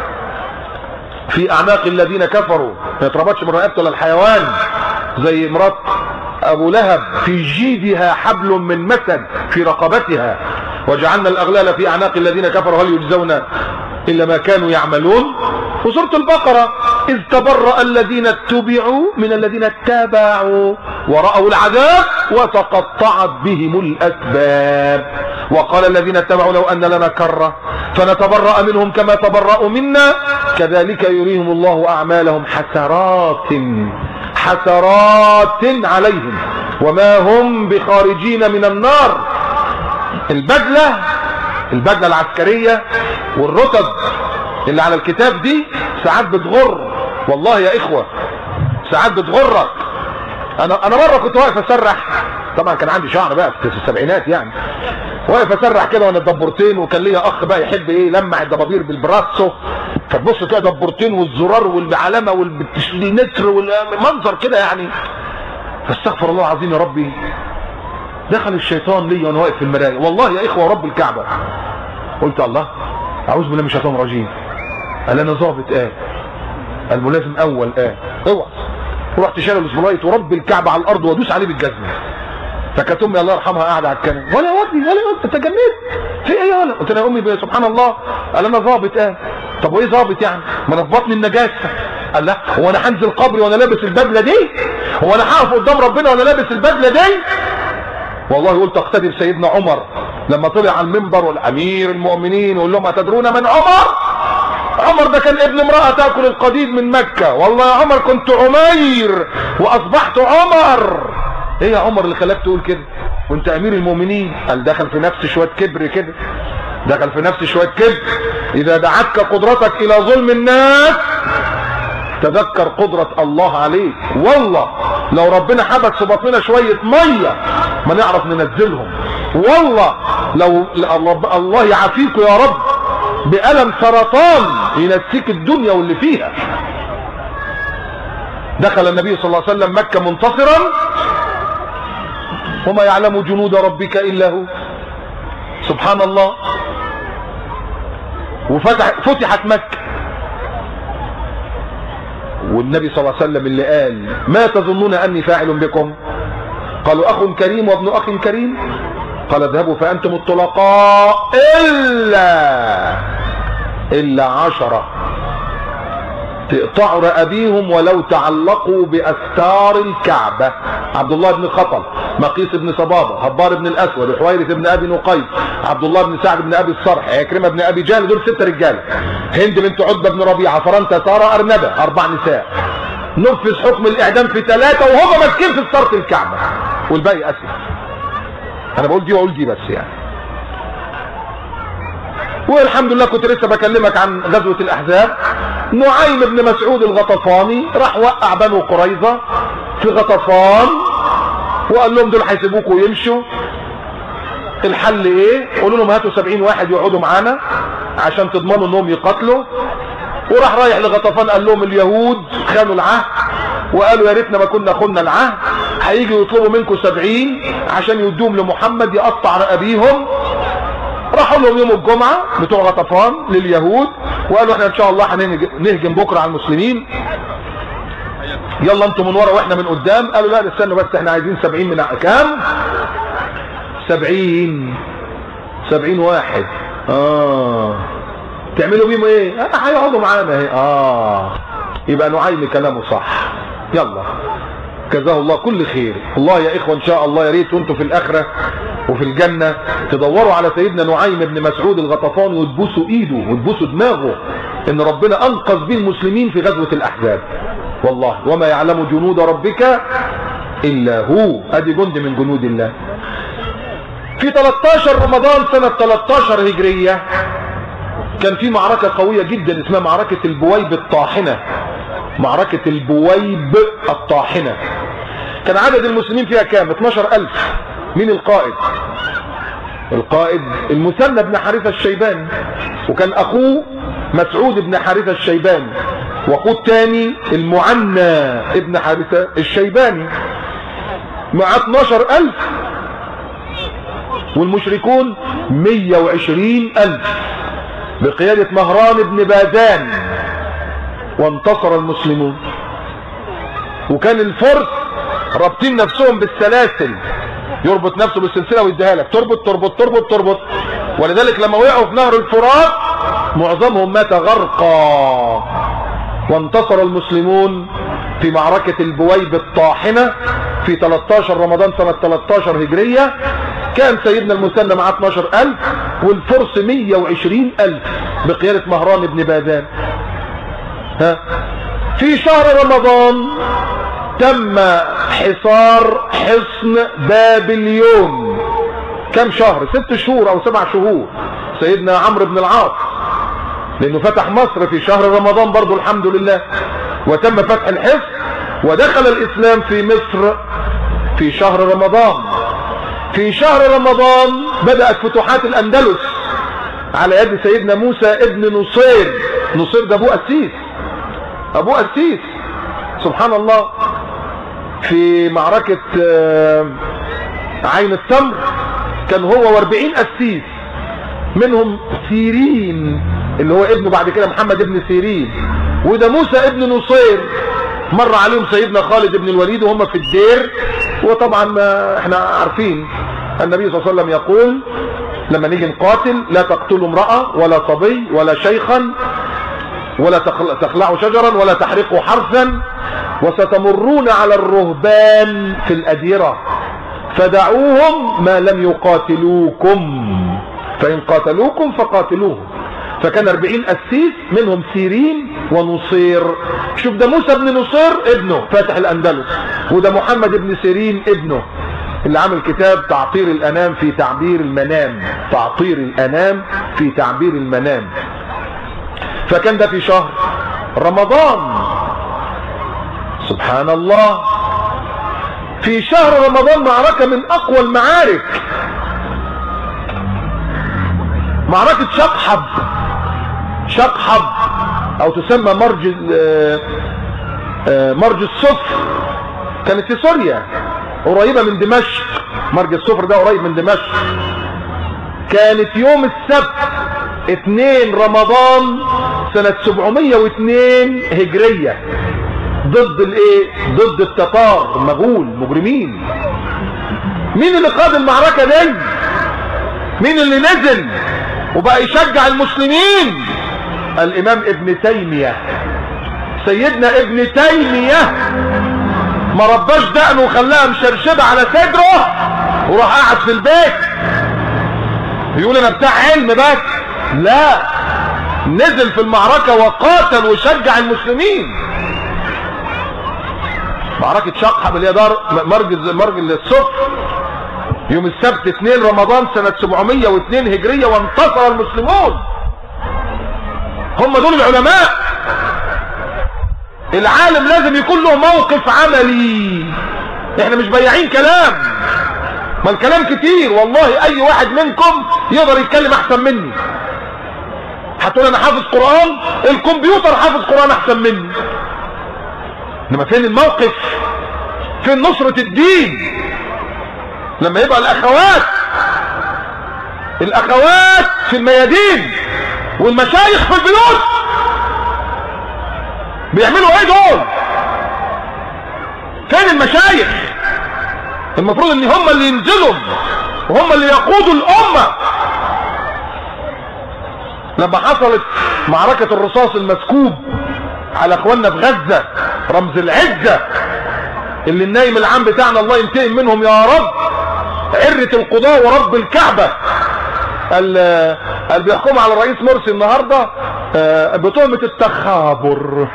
في أعناق الذين كفروا، ما يتربطش من رقبته للحيوان زي مرات أبو لهب، في جيدها حبل من مسد في رقبتها. وجعلنا الأغلال في أعناق الذين كفروا هل يجزون إلا ما كانوا يعملون. وسورة البقرة إذ تبرأ الذين اتبعوا من الذين اتبعوا ورأوا العذاب وتقطعت بهم الأسباب. وقال الذين اتبعوا لو أن لنا كرة فنتبرأ منهم كما تبرأوا منا كذلك يريهم الله أعمالهم حسرات عليهم وما هم بخارجين من النار. البدلة العسكرية والرتب اللي على الكتاب دي ساعات بتغر، والله يا إخوة ساعات بتغرك. أنا مرة كنت واقف أسرح، طبعا كان عندي شعر بقى في السبعينات يعني، واقف أسرح كده وانا الدبورتين، وكان ليا أخ بقى يحب إيه لمع الدبابير بالبراسو، فتبص كده دبورتين والزرار والعلامة والنتر والمنظر كده يعني. فاستغفر الله العظيم يا ربي، دخل الشيطان لي وانا واقف في المرايه، والله يا إخوة ورب الكعبة قلت الله أعوذ بالله من الشيطان الرجيم. قال أنا ظابط قال ملازم أول اوعى. ورحت شايل الاسبلايت ورب الكعبة على الأرض وادوس عليه بالجزمة. فكانت امي الله يرحمها قاعده على الكنبه، ولا ودي انت جنيت في ايه يا ولا؟ قلت لها يا امي سبحان الله. قال انا ظابط. طب وايه ظابط يعني؟ ما انا في بطن النجاسه. قال لا هو انا هنزل قبري وانا لابس البدله دي؟ هو انا هقف قدام ربنا وانا لابس البدله دي؟ والله قلت اقتدي بسيدنا عمر لما طلع على المنبر والامير المؤمنين ويقول لهم اتدرون من عمر؟ عمر ده كان ابن امرأة تاكل القديد من مكة. والله يا عمر كنت عمير واصبحت عمر. ايه يا عمر اللي خلاك تقول كده وانت امير المؤمنين؟ قال دخل في نفسي شوية كبر كده، دخل في نفسي شوية كبر. اذا دعتك قدرتك الى ظلم الناس تذكر قدرة الله عليك. والله لو ربنا حبس في بطننا شوية مية ما نعرف ننزلهم. والله لو الله يعافيكم يا رب بألم سرطان ينسيك الدنيا واللي فيها. دخل النبي صلى الله عليه وسلم مكة منتصرا وما يعلم جنود ربك إلا هو سبحان الله. وفتحت مكة، والنبي صلى الله عليه وسلم اللي قال ما تظنون أني فاعل بكم؟ قالوا أخ كريم وابن أخ كريم. قال اذهبوا فأنتم الطلقاء إلا 10 تقطعوا رقابيهم ولو تعلقوا بأستار الكعبة. عبد الله بن خطل، مقيس بن صبابة، هبار بن الأسود، حويرث بن أبي نقيس، عبد الله بن سعد بن أبي الصرح، عكرمة بن أبي جهل، دول 6 رجال. هند بنت عتبة بن ربيعة، فرنسا، سارة، أرنبة، 4 نساء. نفذ حكم الإعدام في 3 وهم ماسكين في ستارة الكعبة والباقي أسف. أنا بقول دي وأقول دي بس يعني. والحمد لله كنت لسه بكلمك عن غزوة الأحزاب. نعيم بن مسعود الغطفاني راح وقع بنو قريظة في غطفان وقال لهم دول هيسيبوكوا ويمشوا، الحل ايه؟ قولوا لهم هاتوا 70 واحد يقعدوا معانا عشان تضمنوا انهم يقاتلوا. وراح رايح لغطفان قال لهم اليهود خانوا العهد وقالوا يا ريتنا ما كنا خنا العهد، هيجوا يطلبوا منكم 70 عشان يدوهم لمحمد يقطع رقابيهم. راحوا لهم يوم الجمعة بتوع غطفان لليهود وقالوا احنا ان شاء الله هنهجم بكرة على المسلمين، يلا انتم من ورا واحنا من قدام. قالوا لا استنوا بس احنا عايزين 70 من كام؟ 70 واحد. تعملوا بيهم ايه؟ هيقعدوا معانا اهي. يبقى نعيم كلامه صح. يلا جزاه الله كل خير. الله يا اخوة ان شاء الله يا ريت وانتم في الاخرة وفي الجنة تدوروا على سيدنا نعيم بن مسعود الغطفاني وتبوسوا ايده وتبوسوا دماغه ان ربنا انقذ به المسلمين في غزوة الاحزاب. والله وما يعلم جنود ربك الا هو، ادي جند من جنود الله. في 13 رمضان سنة 13 هجرية كان في معركة قوية جدا اسمها معركة البويب الطاحنة. معركة البويب الطاحنة كان عدد المسلمين فيها كام؟ 12,000. مين القائد؟ القائد المثنى بن حارثة الشيباني، وكان اخوه مسعود بن حارثة الشيباني، واخوه الثاني المعنى ابن حارثة الشيباني، مع 12,000 والمشركون 120,000 بقيادة مهران بن باذان. وانتصر المسلمون. وكان الفرس رابطين نفسهم بالسلاسل، يربط نفسه بالسلسلة ويديها لك تربط تربط تربط تربط، ولذلك لما وقعوا في نهر الفرات معظمهم مات غرقا. وانتصر المسلمون في معركة البويب الطاحنة في 13 رمضان سنة 13 هجرية. كان سيدنا المثنى مع 12,000 والفرس 120,000 بقيادة مهران بن باذان. في شهر رمضان تم حصار حصن بابليون. كم شهر؟ 6 شهور او 7 شهور. سيدنا عمرو بن العاص لانه فتح مصر في شهر رمضان برضو الحمد لله، وتم فتح الحصن ودخل الاسلام في مصر في شهر رمضان. في شهر رمضان بدأت فتوحات الاندلس على يد سيدنا موسى ابن نصير. نصير ده ابو قسيس سبحان الله. في معركة عين التمر كان هو و40 قسيس، منهم سيرين اللي هو ابنه بعد كده محمد ابن سيرين، وده موسى ابن نصير. مر عليهم سيدنا خالد بن الوليد وهم في الدير. وطبعا ما احنا عارفين النبي صلى الله عليه وسلم يقول لما نيجي نقاتل لا تقتلوا امرأة ولا صبي ولا شيخا ولا تخلعوا شجرا ولا تحرقوا حرثا، وستمرون على الرهبان في الأديرة فدعوهم ما لم يقاتلوكم، فإن قاتلوكم فقاتلوهم. فكان 40 قسيس منهم سيرين ونصير. شوف ده موسى بن نصير ابنه فاتح الأندلس، وده محمد بن سيرين ابنه اللي عمل كتاب تعطير الأنام في تعبير المنام. تعطير الأنام في تعبير المنام. فكان ده في شهر رمضان. سبحان الله. في شهر رمضان معركة من أقوى المعارك، معركة شقحب أو تسمى مرج الصفر. كانت في سوريا قريبة من دمشق. مرج الصفر ده قريب من دمشق. كانت يوم السبت 2 رمضان سنة 702 هجرية ضد الايه؟ ضد التتار المغول مجرمين. مين اللي قاد المعركة دي؟ مين اللي نزل وبقى يشجع المسلمين؟ الامام ابن تيمية. سيدنا ابن تيمية ما رباش دقنه وخلاها مشرشبة على صدره وراح قاعد في البيت يقول انا بتاع علم بس، لا، نزل في المعركة وقاتل وشجع المسلمين. معركة شقحب اللي هي دار مرج الصفر يوم السبت 2 رمضان سنة 702 هجرية، وانتصر المسلمون. هم دول العلماء العالم لازم يكون له موقف عملي. احنا مش بياعين كلام، ما الكلام كتير والله. اي واحد منكم يقدر يتكلم احسن مني. هتقول انا حافظ قرآن، الكمبيوتر حافظ قرآن احسن مني. انما فين الموقف؟ فين نصرة الدين؟ لما يبقى الاخوات في الميادين والمشايخ في البيوت بيعملوا ايه دول؟ فين المشايخ؟ المفروض ان هم اللي ينزلوا وهم اللي يقودوا الامة. لما حصلت معركة الرصاص المسكوب على اخواننا في غزة، رمز العزة اللي النايم العام بتاعنا الله ينتقم منهم يا رب، عرة القضاء ورب الكعبة، اللي بيحكموا على الرئيس مرسي النهاردة بتهمة التخابر.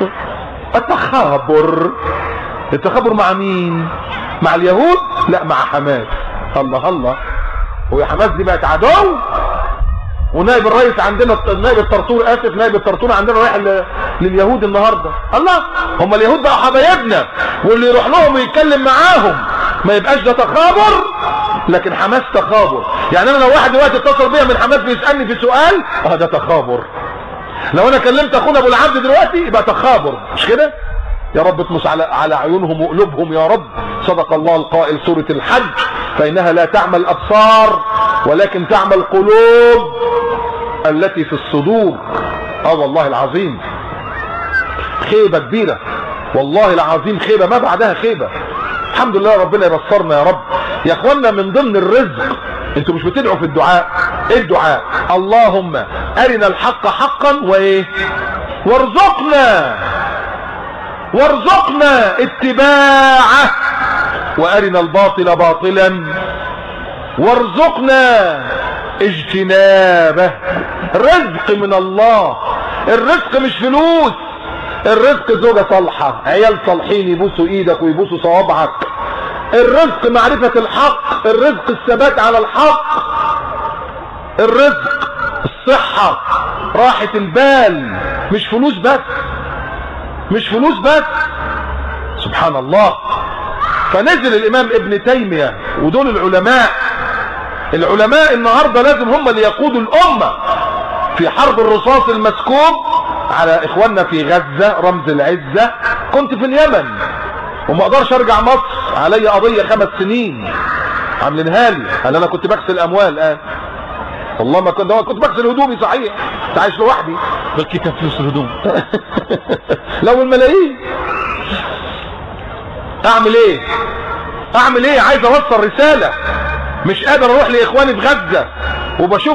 التخابر مع مين؟ مع اليهود؟ لا، مع حماس. الله الله، ويا حماس دي بقت عدو. ونائب الرئيس عندنا، نائب الطرطور عندنا رايح لليهود النهارده. الله، هم اليهود بقوا حبايبنا، واللي يروح لهم ويتكلم معاهم ما يبقاش ده تخابر، لكن حماس تخابر. يعني انا لو واحد دلوقتي اتصل بيا من حماس بيسالني في سؤال، ده تخابر. لو انا كلمت اخونا ابو العبد دلوقتي يبقى تخابر، مش كده؟ يا رب اطمس على عيونهم وقلوبهم يا رب. صدق الله القائل سورة الحج: فإنها لا تعمى الأبصار ولكن تعمى القلوب التي في الصدور. والله العظيم خيبة كبيرة، والله العظيم خيبة ما بعدها خيبة. الحمد لله ربنا يبصرنا يا رب. يا اخوانا من ضمن الرزق، انتوا مش بتدعوا في الدعاء؟ ايه الدعاء؟ اللهم ارنا الحق حقا وايه وارزقنا اتباعه، وارنا الباطل باطلا وارزقنا اجتنابه. رزق من الله. الرزق مش فلوس، الرزق زوجة صالحة، عيال صالحين يبوسوا ايدك ويبوسوا صوابعك. الرزق معرفة الحق، الرزق الثبات على الحق، الرزق الصحة، راحة البال، مش فلوس بس. سبحان الله. فنزل الامام ابن تيمية ودول العلماء النهاردة لازم هم اللي يقودوا الامة في حرب الرصاص المسكوب على اخواننا في غزة رمز العزة. كنت في اليمن وما اقدرش ارجع مصر، علي قضية 5 سنين عاملينها لي. انا كنت بغسل اموال والله ما كنت بغسل هدومي. صحيح كنت عايش لوحدي، بلكي كان فلوس الهدوم لو الملايين. اعمل ايه؟ عايز اوصل رسالة، مش قادر اروح لاخواني في غزة وبشوف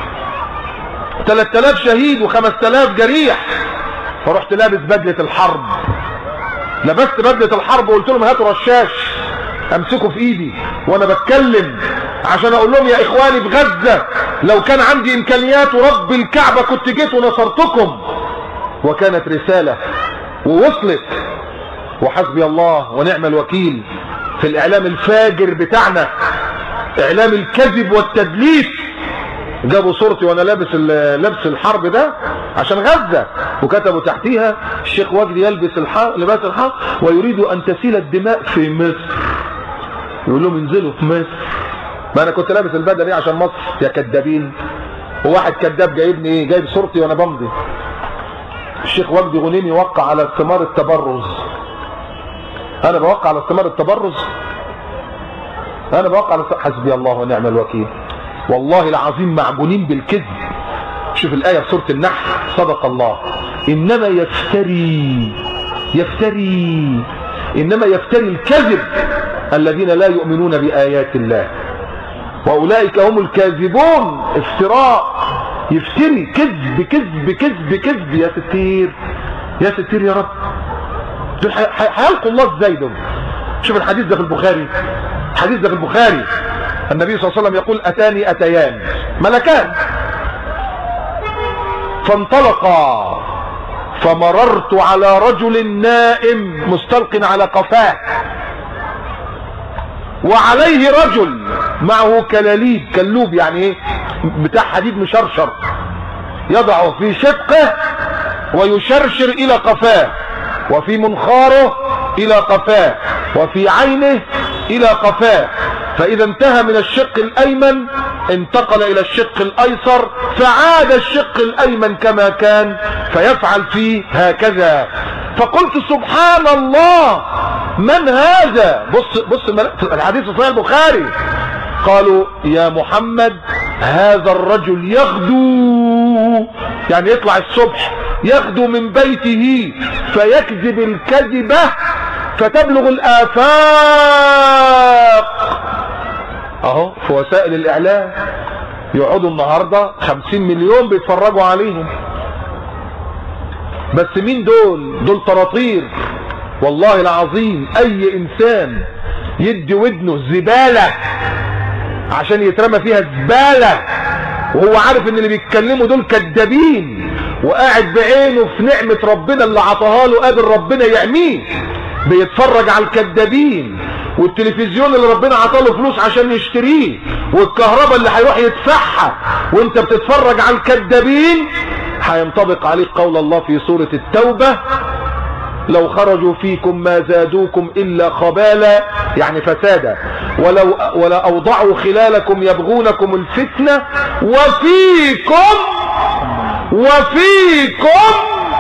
3000 شهيد و5000 جريح، فرحت لابس بدلة الحرب. لبست بدلة الحرب وقلت لهم هاتوا رشاش امسكه في ايدي وانا بتكلم عشان اقول لهم يا اخواني في غزة لو كان عندي امكانيات ورب الكعبة كنت جيت ونصرتكم. وكانت رسالة ووصلت، وحسبي الله ونعم الوكيل في الاعلام الفاجر بتاعنا، اعلام الكذب والتدليس. جابوا صورتي وانا لابس الحرب ده عشان غزة، وكتبوا تحتيها الشيخ وجدي يلبس لباس الحق ويريد ان تسيل الدماء في مصر. يقول لهم انزلوا في مصر. ما انا كنت لابس البدله دي عشان مصر يا كدابين. وواحد كداب جايبني جايب صورتي وانا بمضي. الشيخ وجدي غنيمي وقع على ثمار التبرز. انا بوقع على ثمار التبرز؟ انا بوقع على حسبي الله ونعم الوكيل. والله العظيم معجونين بالكذب. شوف الآية في سورة النحل: صدق الله. إنما يفتري الكذب الذين لا يؤمنون بآيات الله، وأولئك هم الكاذبون. افتراء، يفتري، كذب كذب كذب كذب. يا ستير يا رب، دول هيلقوا الله ازاي دول؟ شوف الحديث ده في البخاري. النبي صلى الله عليه وسلم يقول: أتاني أتيان ملكان فانطلقا فمررت على رجل نائم مستلق على قفاه، وعليه رجل معه كلوب يعني ايه، بتاع حديد مشرشر، يضعه في شقه ويشرشر الى قفاه. وفي منخاره إلى قفاه، وفي عينه إلى قفاه، فإذا انتهى من الشق الأيمن انتقل إلى الشق الأيسر، فعاد الشق الأيمن كما كان، فيفعل فيه هكذا. فقلت سبحان الله، من هذا؟ بص الحديث صحيح البخاري. قالوا يا محمد هذا الرجل يغدو، يعني يطلع الصبح، يغدو من بيته فيكذب الكذبة فتبلغ الآفاق. اهو في وسائل الإعلام يقعدوا النهاردة 50 مليون بيتفرجوا عليهم. بس مين دول؟ دول طراطير والله العظيم. اي انسان يدي ودنه زبالة عشان يترمى فيها زبالة وهو عارف ان اللي بيتكلموا دول كدابين، وقاعد بعينه في نعمة ربنا اللي عطاها له، قادر ربنا يعميه، بيتفرج على الكدابين، والتلفزيون اللي ربنا عطاله فلوس عشان يشتريه، والكهرباء اللي هيروح يدفعها وانت بتتفرج على الكدابين، هينطبق عليك قول الله في سورة التوبة: لو خرجوا فيكم ما زادوكم إلا خبالا، يعني فسادا، ولو أوضعوا خلالكم يبغونكم الفتنة وفيكم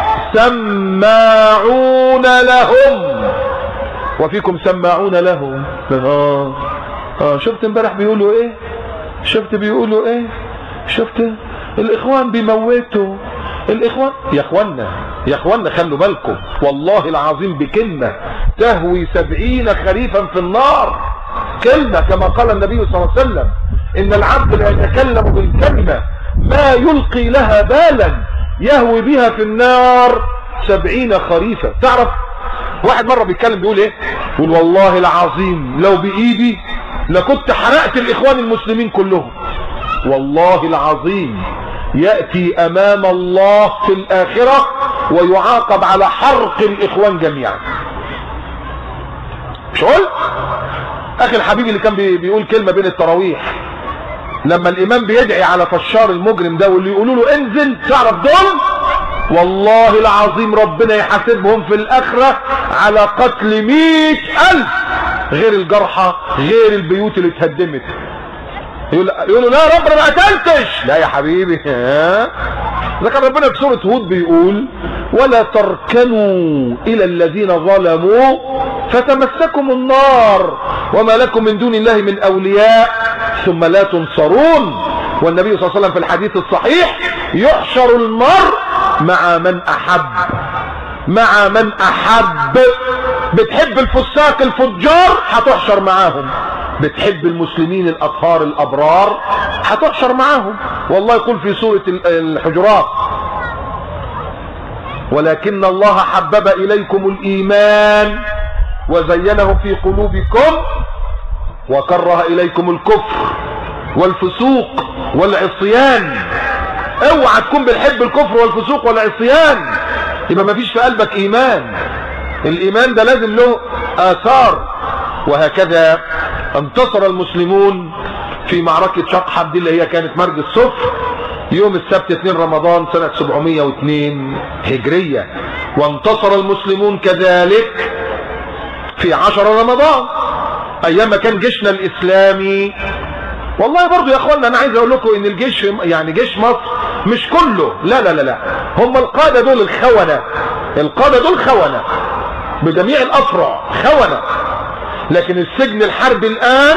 سماعون لهم. وفيكم سماعون لهم. شفت امبارح بيقولوا ايه؟ شفت بيقولوا ايه؟ شفت الاخوان بيموتوا الاخوان. يا اخوانا خلوا بالكم والله العظيم بكلمة تهوي 70 خريفا في النار. كلمة كما قال النبي صلى الله عليه وسلم: ان العبد لا يتكلم بالكلمة ما يلقي لها بالا يهوي بها في النار 70 خريفا. تعرف واحد مرة بيتكلم بيقول ايه؟ يقول والله العظيم لو بايدي لكنت حرقت الاخوان المسلمين كلهم. والله العظيم يأتي امام الله في الاخرة ويعاقب على حرق الاخوان جميعا. مش قلت اخي الحبيب اللي كان بيقول كلمة بين التراويح لما الامام بيدعي على فشار المجرم ده واللي يقولوا له انزل، تعرف دول والله العظيم ربنا يحاسبهم في الاخرة على قتل 100,000 غير الجرحى غير البيوت اللي اتهدمت. يقولوا لا يا رب انا ما قتلتش. لا يا حبيبي، اذا كان ربنا في سورة هود بيقول: ولا تركنوا الى الذين ظلموا فتمسكم النار وما لكم من دون الله من اولياء ثم لا تنصرون. والنبي صلى الله عليه وسلم في الحديث الصحيح: يحشر المرء مع من احب. بتحب الفساق الفجار هتحشر معاهم، بتحب المسلمين الاطهار الابرار هتحشر معاهم. والله يقول في سورة الحجرات: ولكن الله حبب اليكم الايمان وزينه في قلوبكم وكره اليكم الكفر والفسوق والعصيان. اوعى تكون بتحب الكفر والفسوق والعصيان يبقى ما فيش في قلبك ايمان. الايمان ده لازم له اثار. وهكذا انتصر المسلمون في معركة شقحة دي اللي هي كانت مرج الصفر يوم السبت 2 رمضان سنة 702 هجرية. وانتصر المسلمون كذلك في 10 رمضان ايام ما كان جيشنا الاسلامي. والله برضو يا اخوانا انا عايز اقول لكم ان الجيش يعني جيش مصر مش كله، لا لا لا لا، هم القادة دول الخونة، القادة دول خونة بجميع الافرع، خونة. لكن السجن الحربي الان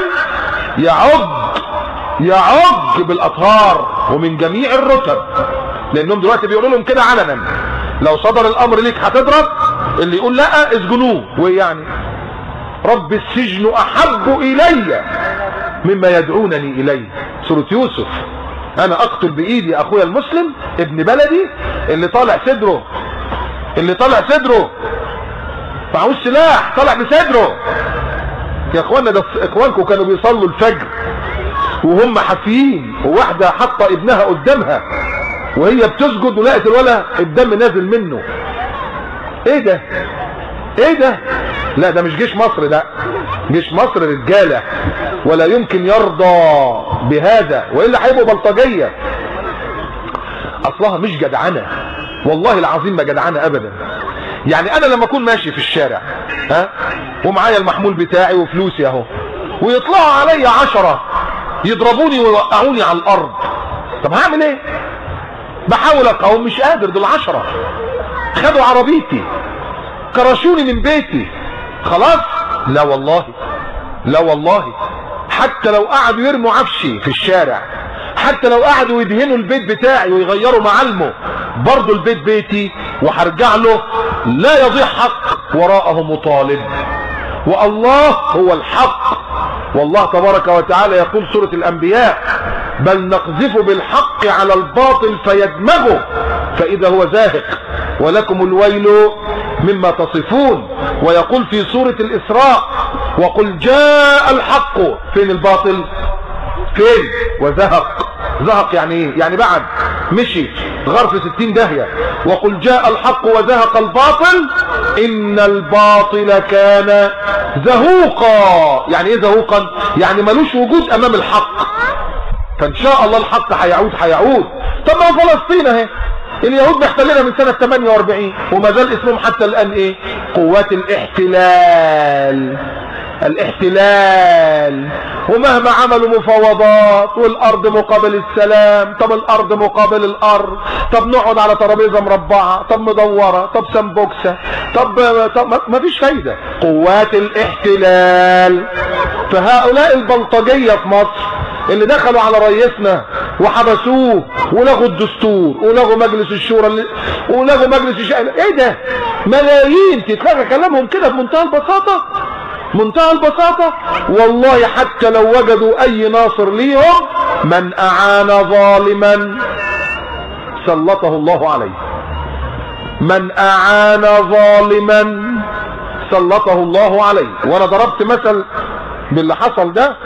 يعج بالاطهار ومن جميع الرتب، لانهم دلوقتي بيقولوا لهم كده علنا: لو صدر الامر ليك هتضرب، اللي يقول لا اسجنوه. ويعني رب السجن احب الي مما يدعونني اليه. سورة يوسف: انا اقتل بايدي اخويا المسلم ابن بلدي اللي طالع صدره معهوش سلاح، طالع بصدره. يا اخوانا ده اخوانكم كانوا بيصلوا الفجر وهم حافيين، وواحدة حاطه ابنها قدامها وهي بتسجد ولقت الولد الدم نازل منه. ايه ده؟ لا ده مش جيش مصر، ده جيش مصر رجالة ولا يمكن يرضى بهذا، وإلا هيبقوا بلطجية. اصلها مش جدعنة والله العظيم، ما جدعنة ابدا. يعني انا لما اكون ماشي في الشارع ومعايا المحمول بتاعي وفلوسي اهو، ويطلعوا عليا 10 يضربوني ويوقعوني على الارض، طب هعمل ايه؟ بحاول اقاوم، مش قادر. دول 10 خدوا عربيتي، كرشوني من بيتي، خلاص. لا والله، لا والله، حتى لو قعدوا يرموا عفشي في الشارع، حتى لو قعدوا يدهنوا البيت بتاعي ويغيروا معالمه، برضه البيت بيتي وهرجع له. لا يضيع حق وراءه مطالب، والله هو الحق. والله تبارك وتعالى يقول سورة الأنبياء: بل نقذف بالحق على الباطل فيدمغه فإذا هو زاهق ولكم الويل مما تصفون. ويقول في سورة الإسراء: وقل جاء الحق. فين الباطل؟ فين؟ وزهق. زهق يعني ايه؟ يعني بعد مشي غرف 60 داهية. وقل جاء الحق وزهق الباطل ان الباطل كان زهوقا. يعني ايه زهوقا؟ يعني ملوش وجود امام الحق. فان شاء الله الحق هيعود. طب ما فلسطين اهي اليهود محتلينها من سنة 48 وما زال اسمهم حتى الان ايه؟ قوات الاحتلال. الاحتلال. ومهما عملوا مفاوضات والارض مقابل السلام، طب الارض مقابل الارض، طب نقعد على ترابيزه مربعه، طب مدوره، طب سمبوكسه، طب ما فيش فايده. قوات الاحتلال. فهؤلاء البلطجيه في مصر اللي دخلوا على رئيسنا وحبسوه ولغوا الدستور ولغوا مجلس الشورى ولغوا مجلس الشأن، ايه ده؟ ملايين تتلغى كلامهم كده بمنتهى البساطه، منتهى البساطة. والله حتى لو وجدوا اي ناصر ليهم، من اعان ظالما سلطه الله عليه. من اعان ظالما سلطه الله عليه. وانا ضربت مثل باللي حصل ده،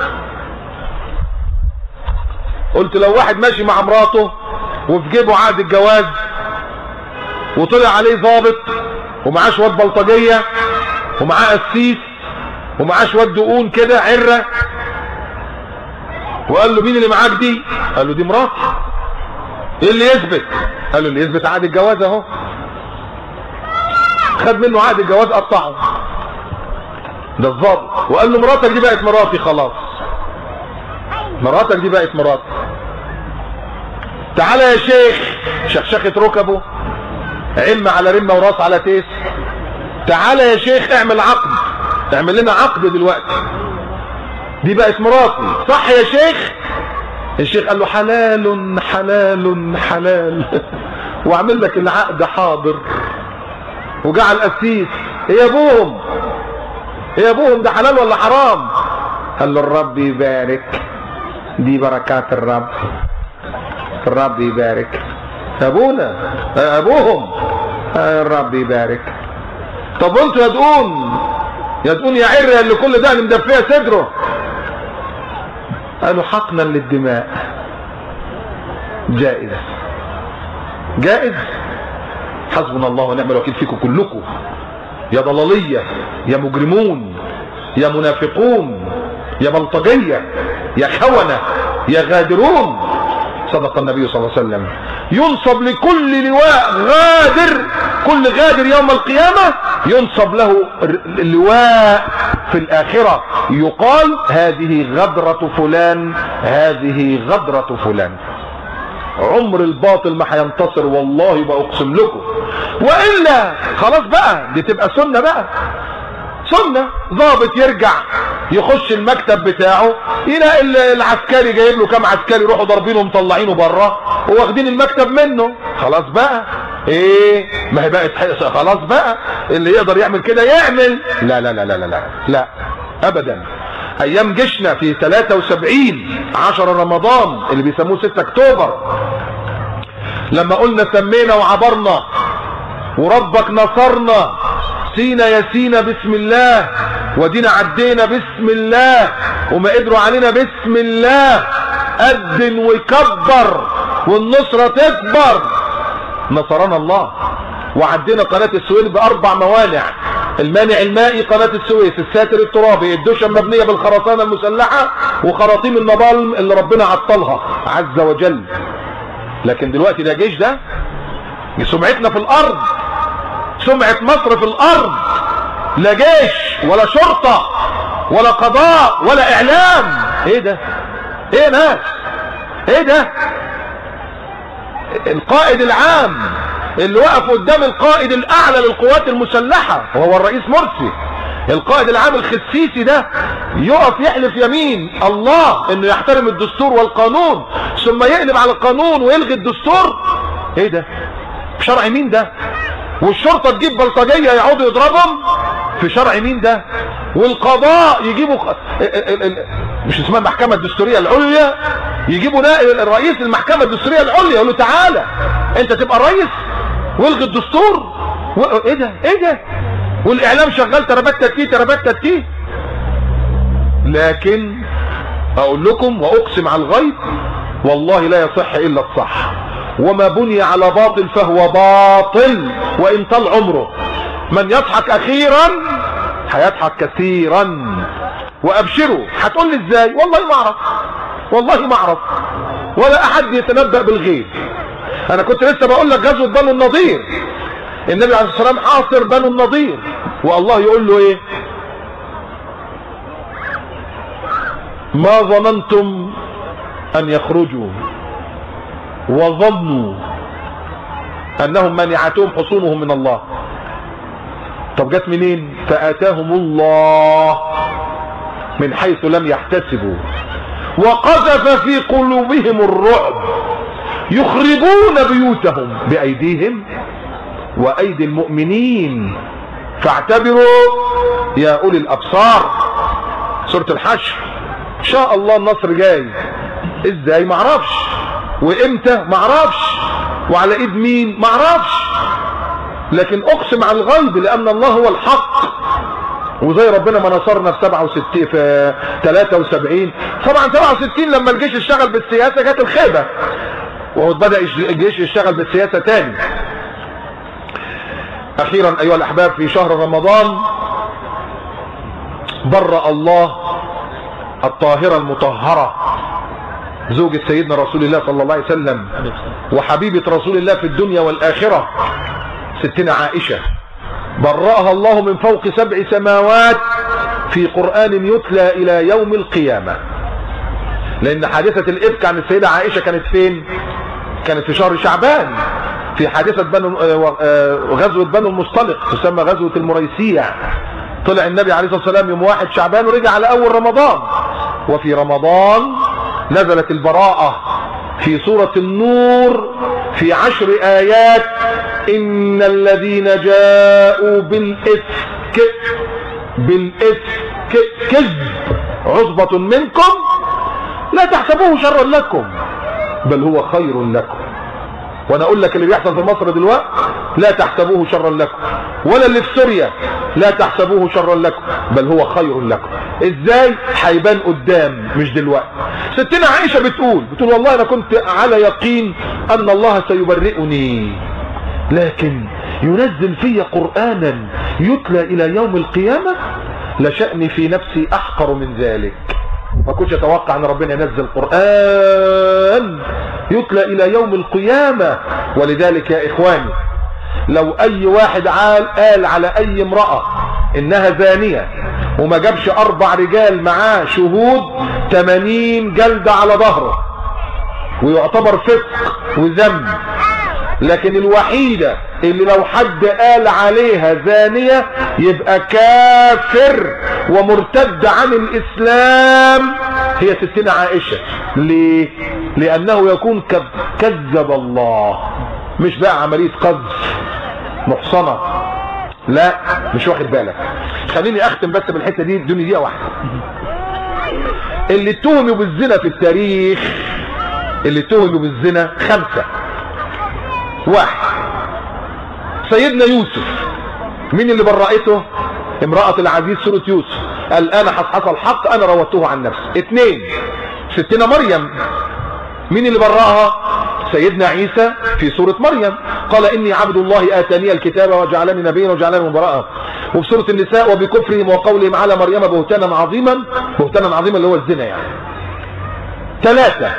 قلت لو واحد ماشي مع مراته وفي جيبه عقد الجواز وطلع عليه ضابط ومعاه شويه بلطجيه ومعاه قسيس ومعاه شويه دقون كده عره، وقال له مين اللي معاك دي؟ قال له دي مراتي. ايه اللي يثبت؟ قال له اللي يثبت عقد الجواز اهو. خد منه عقد الجواز قطعه ده الضابط، وقال له مراتك دي بقت مراتي خلاص، مراتك دي بقت مراتي. تعالى يا شيخ، شخشخة ركبه، علم على رمة وراس على تيس. تعالى يا شيخ اعمل عقد، اعمل لنا عقد دلوقتي، دي بقت مراتي صح يا شيخ؟ الشيخ قال له حلال حلال حلال واعمل لك العقد حاضر. وجعل القسيس ايه يا ابوهم، ايه يا ابوهم، ده حلال ولا حرام؟ قال له الرب يبارك، دي بركات الرب، الرب يبارك. ابونا ابوهم الرب يبارك. طب وانتوا يا دقون يا عرة اللي كل ده مدفيه صدره. قالوا حقنا للدماء جائز، جائز. حسبنا الله ونعم الوكيل فيكم كلكم يا ضلالية يا مجرمون يا منافقون يا بلطجية يا خونة يا غادرون. صدق النبي صلى الله عليه وسلم. ينصب لكل لواء غادر، كل غادر يوم القيامة ينصب له اللواء في الآخرة، يقال هذه غدرة فلان، هذه غدرة فلان. عمر الباطل ما هينتصر والله بأقسم لكم، وإلا خلاص بقى دي تبقى سنة بقى، سنة. ضابط يرجع يخش المكتب بتاعه يلاقي العسكري جايب له كام عسكري يروحوا ضاربينه ومطلعينه بره وواخدين المكتب منه. خلاص بقى ايه، ما هي بقت خلاص بقى اللي يقدر يعمل كده يعمل. لا لا لا لا لا لا ابدا. ايام جيشنا في 73 10 رمضان اللي بيسموه 6 اكتوبر، لما قلنا سمينا وعبرنا وربك نصرنا، سينا يا سينا بسم الله، ودينا عدينا بسم الله، وما قدروا علينا بسم الله، أذن ويكبر والنصرة تكبر. نصرنا الله. وعدينا قناة السويس ب4 موانع، المانع المائي قناة السويس، الساتر الترابي، الدشم مبنية بالخرسانة المسلحة وخراطيم النبال اللي ربنا عطلها عز وجل. لكن دلوقتي ده جيش، ده سمعتنا في الارض سمعة مصر في الارض، لا جيش ولا شرطة ولا قضاء ولا اعلام. ايه ده؟ ايه ناس؟ ايه ده؟ القائد العام اللي وقف قدام القائد الاعلى للقوات المسلحة وهو الرئيس مرسي، القائد العام الخسيسي ده يقف يحلف يمين الله انه يحترم الدستور والقانون، ثم يقلب على القانون ويلغي الدستور. ايه ده؟ شرع مين ده؟ والشرطة تجيب بلطجية يقعدوا يضربهم في شرع مين ده؟ والقضاء يجيبوا مش اسمها المحكمة الدستورية العليا، يجيبوا رئيس المحكمة الدستورية العليا يقول له تعالى انت تبقى رئيس والغي الدستور. ايه ده؟ ايه ده؟ والاعلام شغال تربات تتيه. لكن اقول لكم واقسم على الغيب والله لا يصح الا الصح، وما بني على باطل فهو باطل وان طال عمره. من يضحك اخيرا هيضحك كثيرا. وابشروا. هتقول لي ازاي؟ والله ما اعرف ولا احد يتنبأ بالغيب. انا كنت لسه بقول لك غزوة بنو النضير، النبي عليه الصلاة والسلام حاصر بنو النضير والله يقول له ايه؟ ما ظننتم ان يخرجوا وظنوا انهم منعتهم حصونهم من الله. طب جت منين؟ فآتاهم الله من حيث لم يحتسبوا وقذف في قلوبهم الرعب يخربون بيوتهم بأيديهم وأيدي المؤمنين فاعتبروا يا أولي الأبصار. سورة الحشر. إن شاء الله النصر جاي. إزاي؟ معرفش. وإمتى؟ معرفش. وعلى إيد مين؟ معرفش. لكن أقسم على الغيب لأن الله هو الحق. وزي ربنا ما نصرنا في 73 طبعا 67 لما الجيش اشتغل بالسياسة جت الخيبة وبدأ الجيش يشتغل بالسياسة تاني. اخيرا ايها الاحباب، في شهر رمضان برأ الله الطاهرة المطهرة زوجة سيدنا رسول الله صلى الله عليه وسلم وحبيبة رسول الله في الدنيا والآخرة ستنا عائشة، برأها الله من فوق 7 سماوات في قرآن يتلى إلى يوم القيامة. لأن حادثة الإفك عن السيدة عائشة كانت فين؟ كانت في شهر شعبان، في حادثة غزوة بنو المصطلق تسمى غزوة المريسيع. طلع النبي عليه الصلاة والسلام يوم 1 شعبان ورجع على أول رمضان. وفي رمضان نزلت البراءة في سورة النور في 10 آيات: إن الذين جاءوا بالإفك كذب عصبة منكم لا تحسبوه شرا لكم بل هو خير لكم. وانا اقول لك اللي بيحصل في مصر دلوقتي لا تحسبوه شرا لكم، ولا اللي في سوريا لا تحسبوه شرا لكم بل هو خير لكم. ازاي؟ هيبان قدام مش دلوقتي. ستنا عائشة بتقول والله انا كنت على يقين ان الله سيبرئني، لكن ينزل في قرآنا يتلى الى يوم القيامة لشأني في نفسي احقر من ذلك. ما كنتش اتوقع ان ربنا ينزل قرآن يتلى الى يوم القيامة. ولذلك يا اخواني لو اي واحد قال على اي امرأة انها زانية وما جابش 4 رجال معاه شهود 80 جلدة على ظهره ويعتبر فسق وذنب. لكن الوحيدة اللي لو حد قال عليها زانية يبقى كافر ومرتد عن الإسلام هي ستنا عائشة. ليه؟ لأنه يكون كذب الله، مش بقى عملية قذف محصنة، لا مش واخد بالك. خليني أختم بس بالحتة دي دوني دقيقة واحدة. اللي اتهموا بالزنا في التاريخ، اللي اتهموا بالزنا 5. 1 سيدنا يوسف، مين اللي برأته؟ امرأة العزيز سورة يوسف، الآن حصحص الحق أنا روته عن نفسي. 2 ستنا مريم، مين اللي برأها؟ سيدنا عيسى في سورة مريم، قال إني عبد الله آتاني الكتاب وجعلني نبيا وجعلني مباركا. وفي سورة النساء وبكفرهم وقولهم على مريم بهتانا عظيما، بهتانا عظيما اللي هو الزنا يعني. 3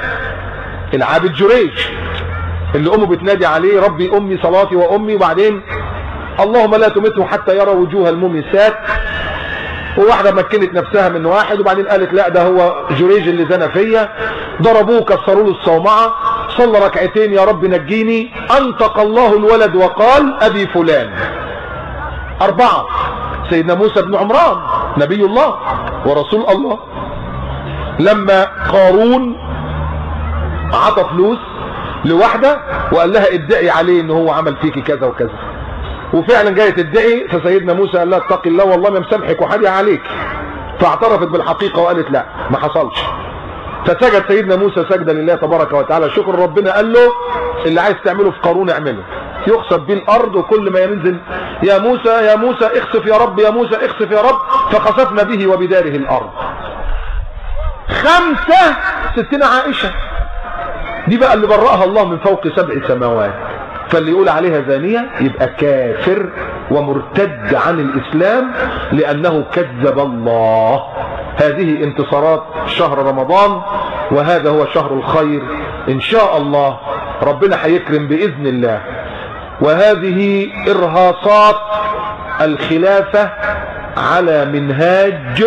العابد جريج اللي امه بتنادي عليه ربي امي صلاتي وامي، وبعدين اللهم لا تمته حتى يرى وجوه المومسات. وواحدة مكنت نفسها من واحد، وبعدين قالت لا ده هو جريج اللي زنى فيا. ضربوه كسروا له الصومعة، صلى ركعتين يا رب نجيني، انطق الله الولد وقال ابي فلان. 4 سيدنا موسى بن عمران نبي الله ورسول الله، لما قارون عطى فلوس لواحدة وقال لها ادعي عليه ان هو عمل فيكي كذا وكذا، وفعلا جايه تدعي، فسيدنا موسى قال لها اتقي الله والله ما مسامحك وحادي عليك. فاعترفت بالحقيقه وقالت لا ما حصلش. فسجد سيدنا موسى سجده لله تبارك وتعالى شكر ربنا. قال له اللي عايز تعمله في قارون اعمله، يخسف بيه الارض، وكل ما ينزل يا موسى يا موسى اخسف يا رب يا موسى اخسف يا رب، فخسفنا به وبداره الارض. 5 ستنا عائشه دي بقى اللي برأها الله من فوق 7 سماوات. فاللي يقول عليها زانية يبقى كافر ومرتد عن الإسلام لأنه كذب الله. هذه انتصارات شهر رمضان، وهذا هو شهر الخير إن شاء الله، ربنا هيكرم بإذن الله. وهذه إرهاصات الخلافة على منهاج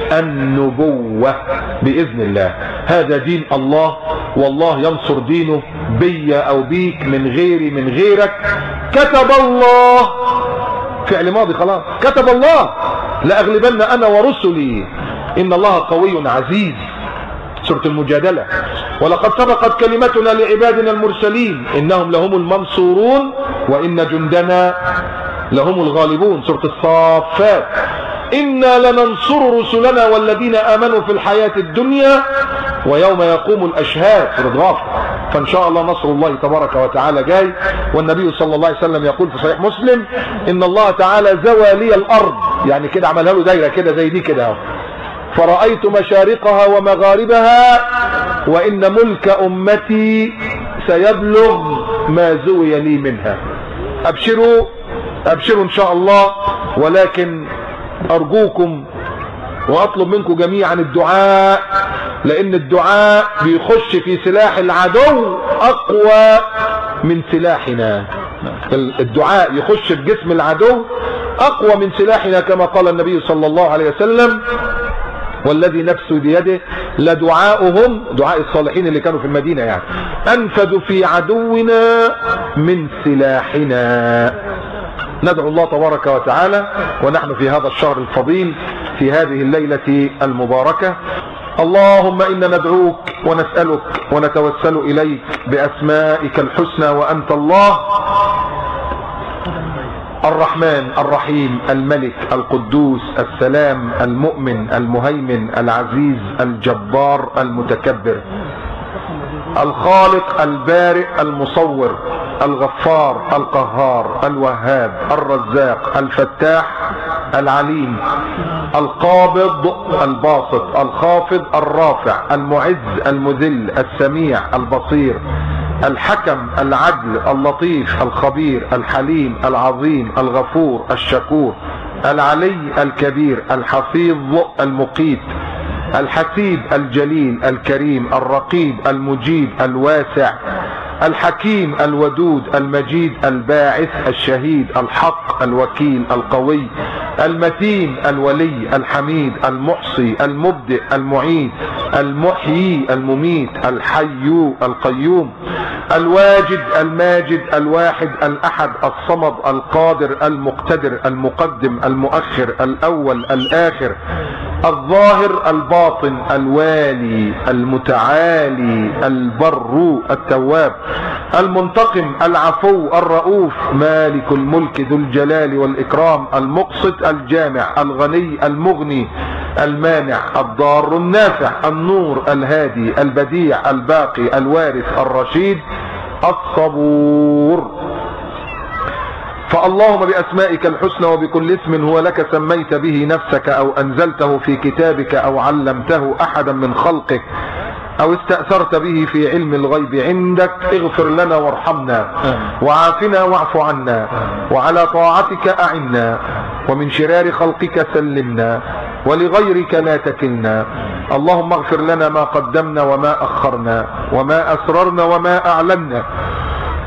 النبوة بإذن الله. هذا دين الله، والله ينصر دينه بي أو بيك، من غيري من غيرك. كتب الله، فعل ماضي خلاص، كتب الله لأغلبن أنا ورسلي إن الله قوي عزيز. سورة المجادلة. ولقد سبقت كلمتنا لعبادنا المرسلين إنهم لهم المنصورون وإن جندنا لهم الغالبون. سورة الصافات. إنا لننصر رسلنا والذين آمنوا في الحياة الدنيا ويوم يقوم الأشهاد. سورة غافر. فإن شاء الله نصر الله تبارك وتعالى جاي. والنبي صلى الله عليه وسلم يقول في صحيح مسلم إن الله تعالى زوى لي الأرض، يعني كده عملها له دايرة كده زي دي كده، فرأيت مشارقها ومغاربها وإن ملك أمتي سيبلغ ما زوي لي منها. أبشروا أبشروا إن شاء الله. ولكن أرجوكم وأطلب منكم جميعا الدعاء، لأن الدعاء بيخش في سلاح العدو أقوى من سلاحنا. الدعاء يخش في جسم العدو أقوى من سلاحنا، كما قال النبي صلى الله عليه وسلم والذي نفسه بيده لدعاؤهم، دعاء الصالحين اللي كانوا في المدينة يعني، أنفذ في عدونا من سلاحنا. ندعو الله تبارك وتعالى ونحن في هذا الشهر الفضيل في هذه الليلة المباركة. اللهم إنا ندعوك ونسألك ونتوسل إليك بأسمائك الحسنى، وأنت الله الرحمن الرحيم الملك القدوس السلام المؤمن المهيمن العزيز الجبار المتكبر، الخالق البارئ المصور الغفار القهار الوهاب الرزاق الفتاح العليم القابض الباسط الخافض الرافع المعز المذل السميع البصير الحكم العدل اللطيف الخبير الحليم العظيم الغفور الشكور العلي الكبير الحفيظ المقيت الحسيب الجليل الكريم الرقيب المجيب الواسع الحكيم الودود المجيد الباعث الشهيد الحق الوكيل القوي المتين الولي الحميد المحصي المبدئ المعيد المحيي المميت الحي القيوم الواجد الماجد الواحد الأحد الصمد القادر المقتدر المقدم المؤخر الأول الآخر الظاهر الباطن الوالي المتعالي البر التواب المنتقم العفو الرؤوف مالك الملك ذو الجلال والإكرام المقسط الجامع الغني المغني المانع الضار النافع النور الهادي البديع الباقي الوارث الرشيد الصبور. فاللهم بأسمائك الحسنى وبكل اسم هو لك سميت به نفسك أو أنزلته في كتابك أو علمته أحدا من خلقك أو استأثرت به في علم الغيب عندك اغفر لنا وارحمنا وعافنا واعف عنا وعلى طاعتك أعنا ومن شرار خلقك سلمنا ولغيرك لا تكلنا. اللهم اغفر لنا ما قدمنا وما أخرنا وما أسررنا وما أعلنا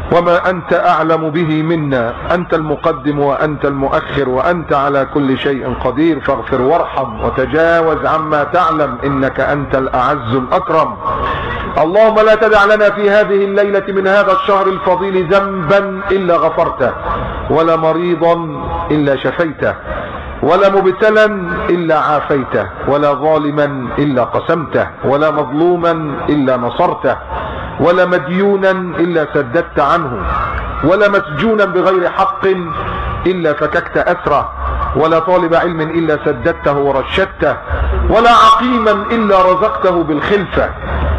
وما أنت أعلم به منا، أنت المقدم وأنت المؤخر وأنت على كل شيء قدير، فاغفر وارحم وتجاوز عما تعلم، إنك أنت الأعز الأكرم. اللهم لا تدع لنا في هذه الليلة من هذا الشهر الفضيل ذنبا إلا غفرته، ولا مريضا إلا شفيته، ولا مبتلا إلا عافيته، ولا ظالما إلا قسمته، ولا مظلوما إلا نصرته، ولا مديونا إلا سددت عنه، ولا مسجونا بغير حق إلا فككت أسره، ولا طالب علم إلا سددته ورشدته، ولا عقيما إلا رزقته بالخلفة.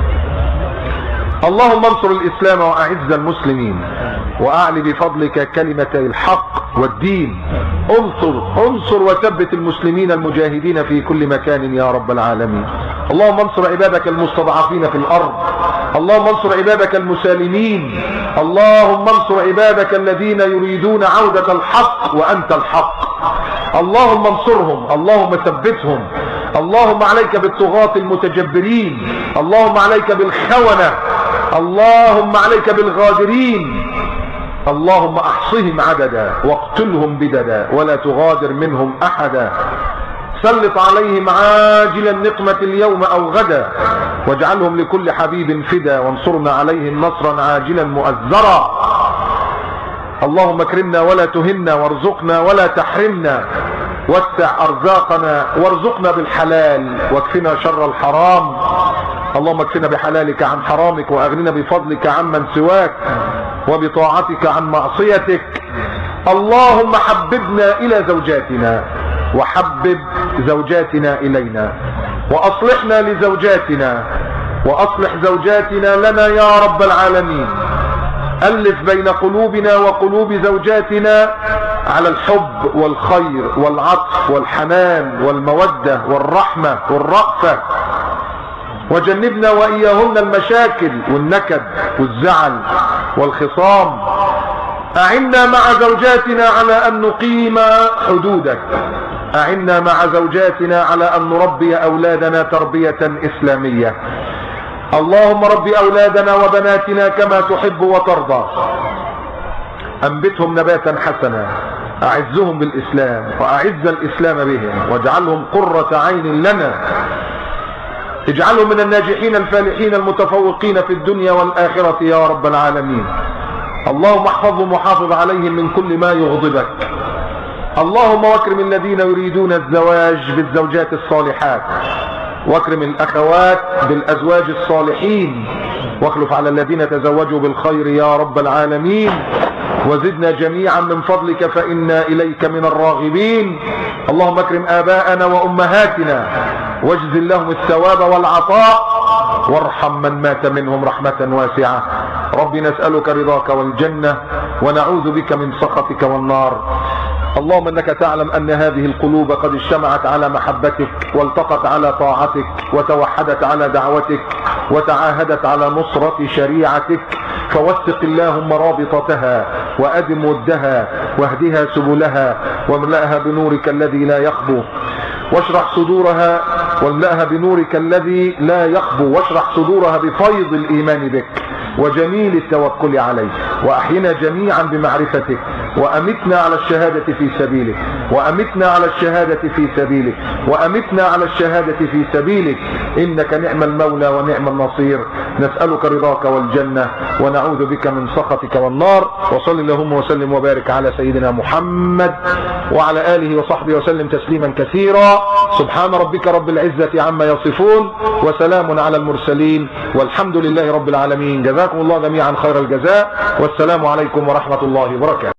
اللهم انصر الإسلام وأعز المسلمين، وأعل بفضلك كلمتي الحق والدين. انصر وثبت المسلمين المجاهدين في كل مكان يا رب العالمين. اللهم انصر عبادك المستضعفين في الأرض، اللهم انصر عبادك المسالمين، اللهم انصر عبادك الذين يريدون عودة الحق وأنت الحق. اللهم انصرهم، اللهم ثبتهم، اللهم عليك بالطغاة المتجبرين، اللهم عليك بالخونة، اللهم عليك بالغادرين، اللهم احصهم عددا واقتلهم بددا ولا تغادر منهم احدا. سلط عليهم عاجل النقمة اليوم او غدا، واجعلهم لكل حبيب فدا، وانصرنا عليهم نصرا عاجلا مؤزرا. اللهم اكرمنا ولا تهنا، وارزقنا ولا تحرمنا، وسع ارزاقنا وارزقنا بالحلال، واكفنا شر الحرام. اللهم اكفنا بحلالك عن حرامك، واغننا بفضلك عمن سواك، وبطاعتك عن معصيتك. اللهم حببنا الى زوجاتنا، وحبب زوجاتنا الينا، واصلحنا لزوجاتنا، واصلح زوجاتنا لنا يا رب العالمين. ألف بين قلوبنا وقلوب زوجاتنا على الحب والخير والعطف والحنان والمودة والرحمة والرأفة، وجنبنا وإياهن المشاكل والنكد والزعل والخصام. أعنا مع زوجاتنا على أن نقيم حدودك، أعنا مع زوجاتنا على أن نربي أولادنا تربية إسلامية. اللهم رب أولادنا وبناتنا كما تحب وترضى، أنبتهم نباتا حسنا، أعزهم بالإسلام وأعز الإسلام بهم، واجعلهم قرة عين لنا، اجعلهم من الناجحين الفالحين المتفوقين في الدنيا والآخرة يا رب العالمين. اللهم احفظهم وحافظ عليهم من كل ما يغضبك. اللهم واكرم الذين يريدون الزواج بالزوجات الصالحات، واكرم الأخوات بالأزواج الصالحين، واخلف على الذين تزوجوا بالخير يا رب العالمين، وزدنا جميعا من فضلك فإنا إليك من الراغبين. اللهم اكرم آباءنا وأمهاتنا، واجزل لهم الثواب والعطاء، وارحم من مات منهم رحمة واسعة. رب نسألك رضاك والجنة، ونعوذ بك من سخطك والنار. اللهم انك تعلم ان هذه القلوب قد اجتمعت على محبتك، والتقت على طاعتك، وتوحدت على دعوتك، وتعاهدت على نصرة شريعتك، فوثق اللهم رابطتها، وأدم ودها، واهدها سبلها، واملأها بنورك الذي لا يخبو، واشرح صدورها، واملأها بنورك الذي لا يخبو، واشرح صدورها بفيض الإيمان بك وجميل التوكل عليك، وأحينا جميعا بمعرفتك، وأمتنا على الشهادة في سبيلك، وأمتنا على الشهادة في سبيلك، وأمتنا على الشهادة في سبيلك، إنك نعم المولى ونعم النصير. نسألك رضاك والجنة، ونعوذ بك من سخطك والنار. وصل اللهم وسلم وبارك على سيدنا محمد وعلى آله وصحبه وسلم تسليما كثيرا. سبحان ربك رب العزة عما يصفون، وسلام على المرسلين، والحمد لله رب العالمين. جزاكم الله جميعا خير الجزاء، والسلام عليكم ورحمة الله وبركاته.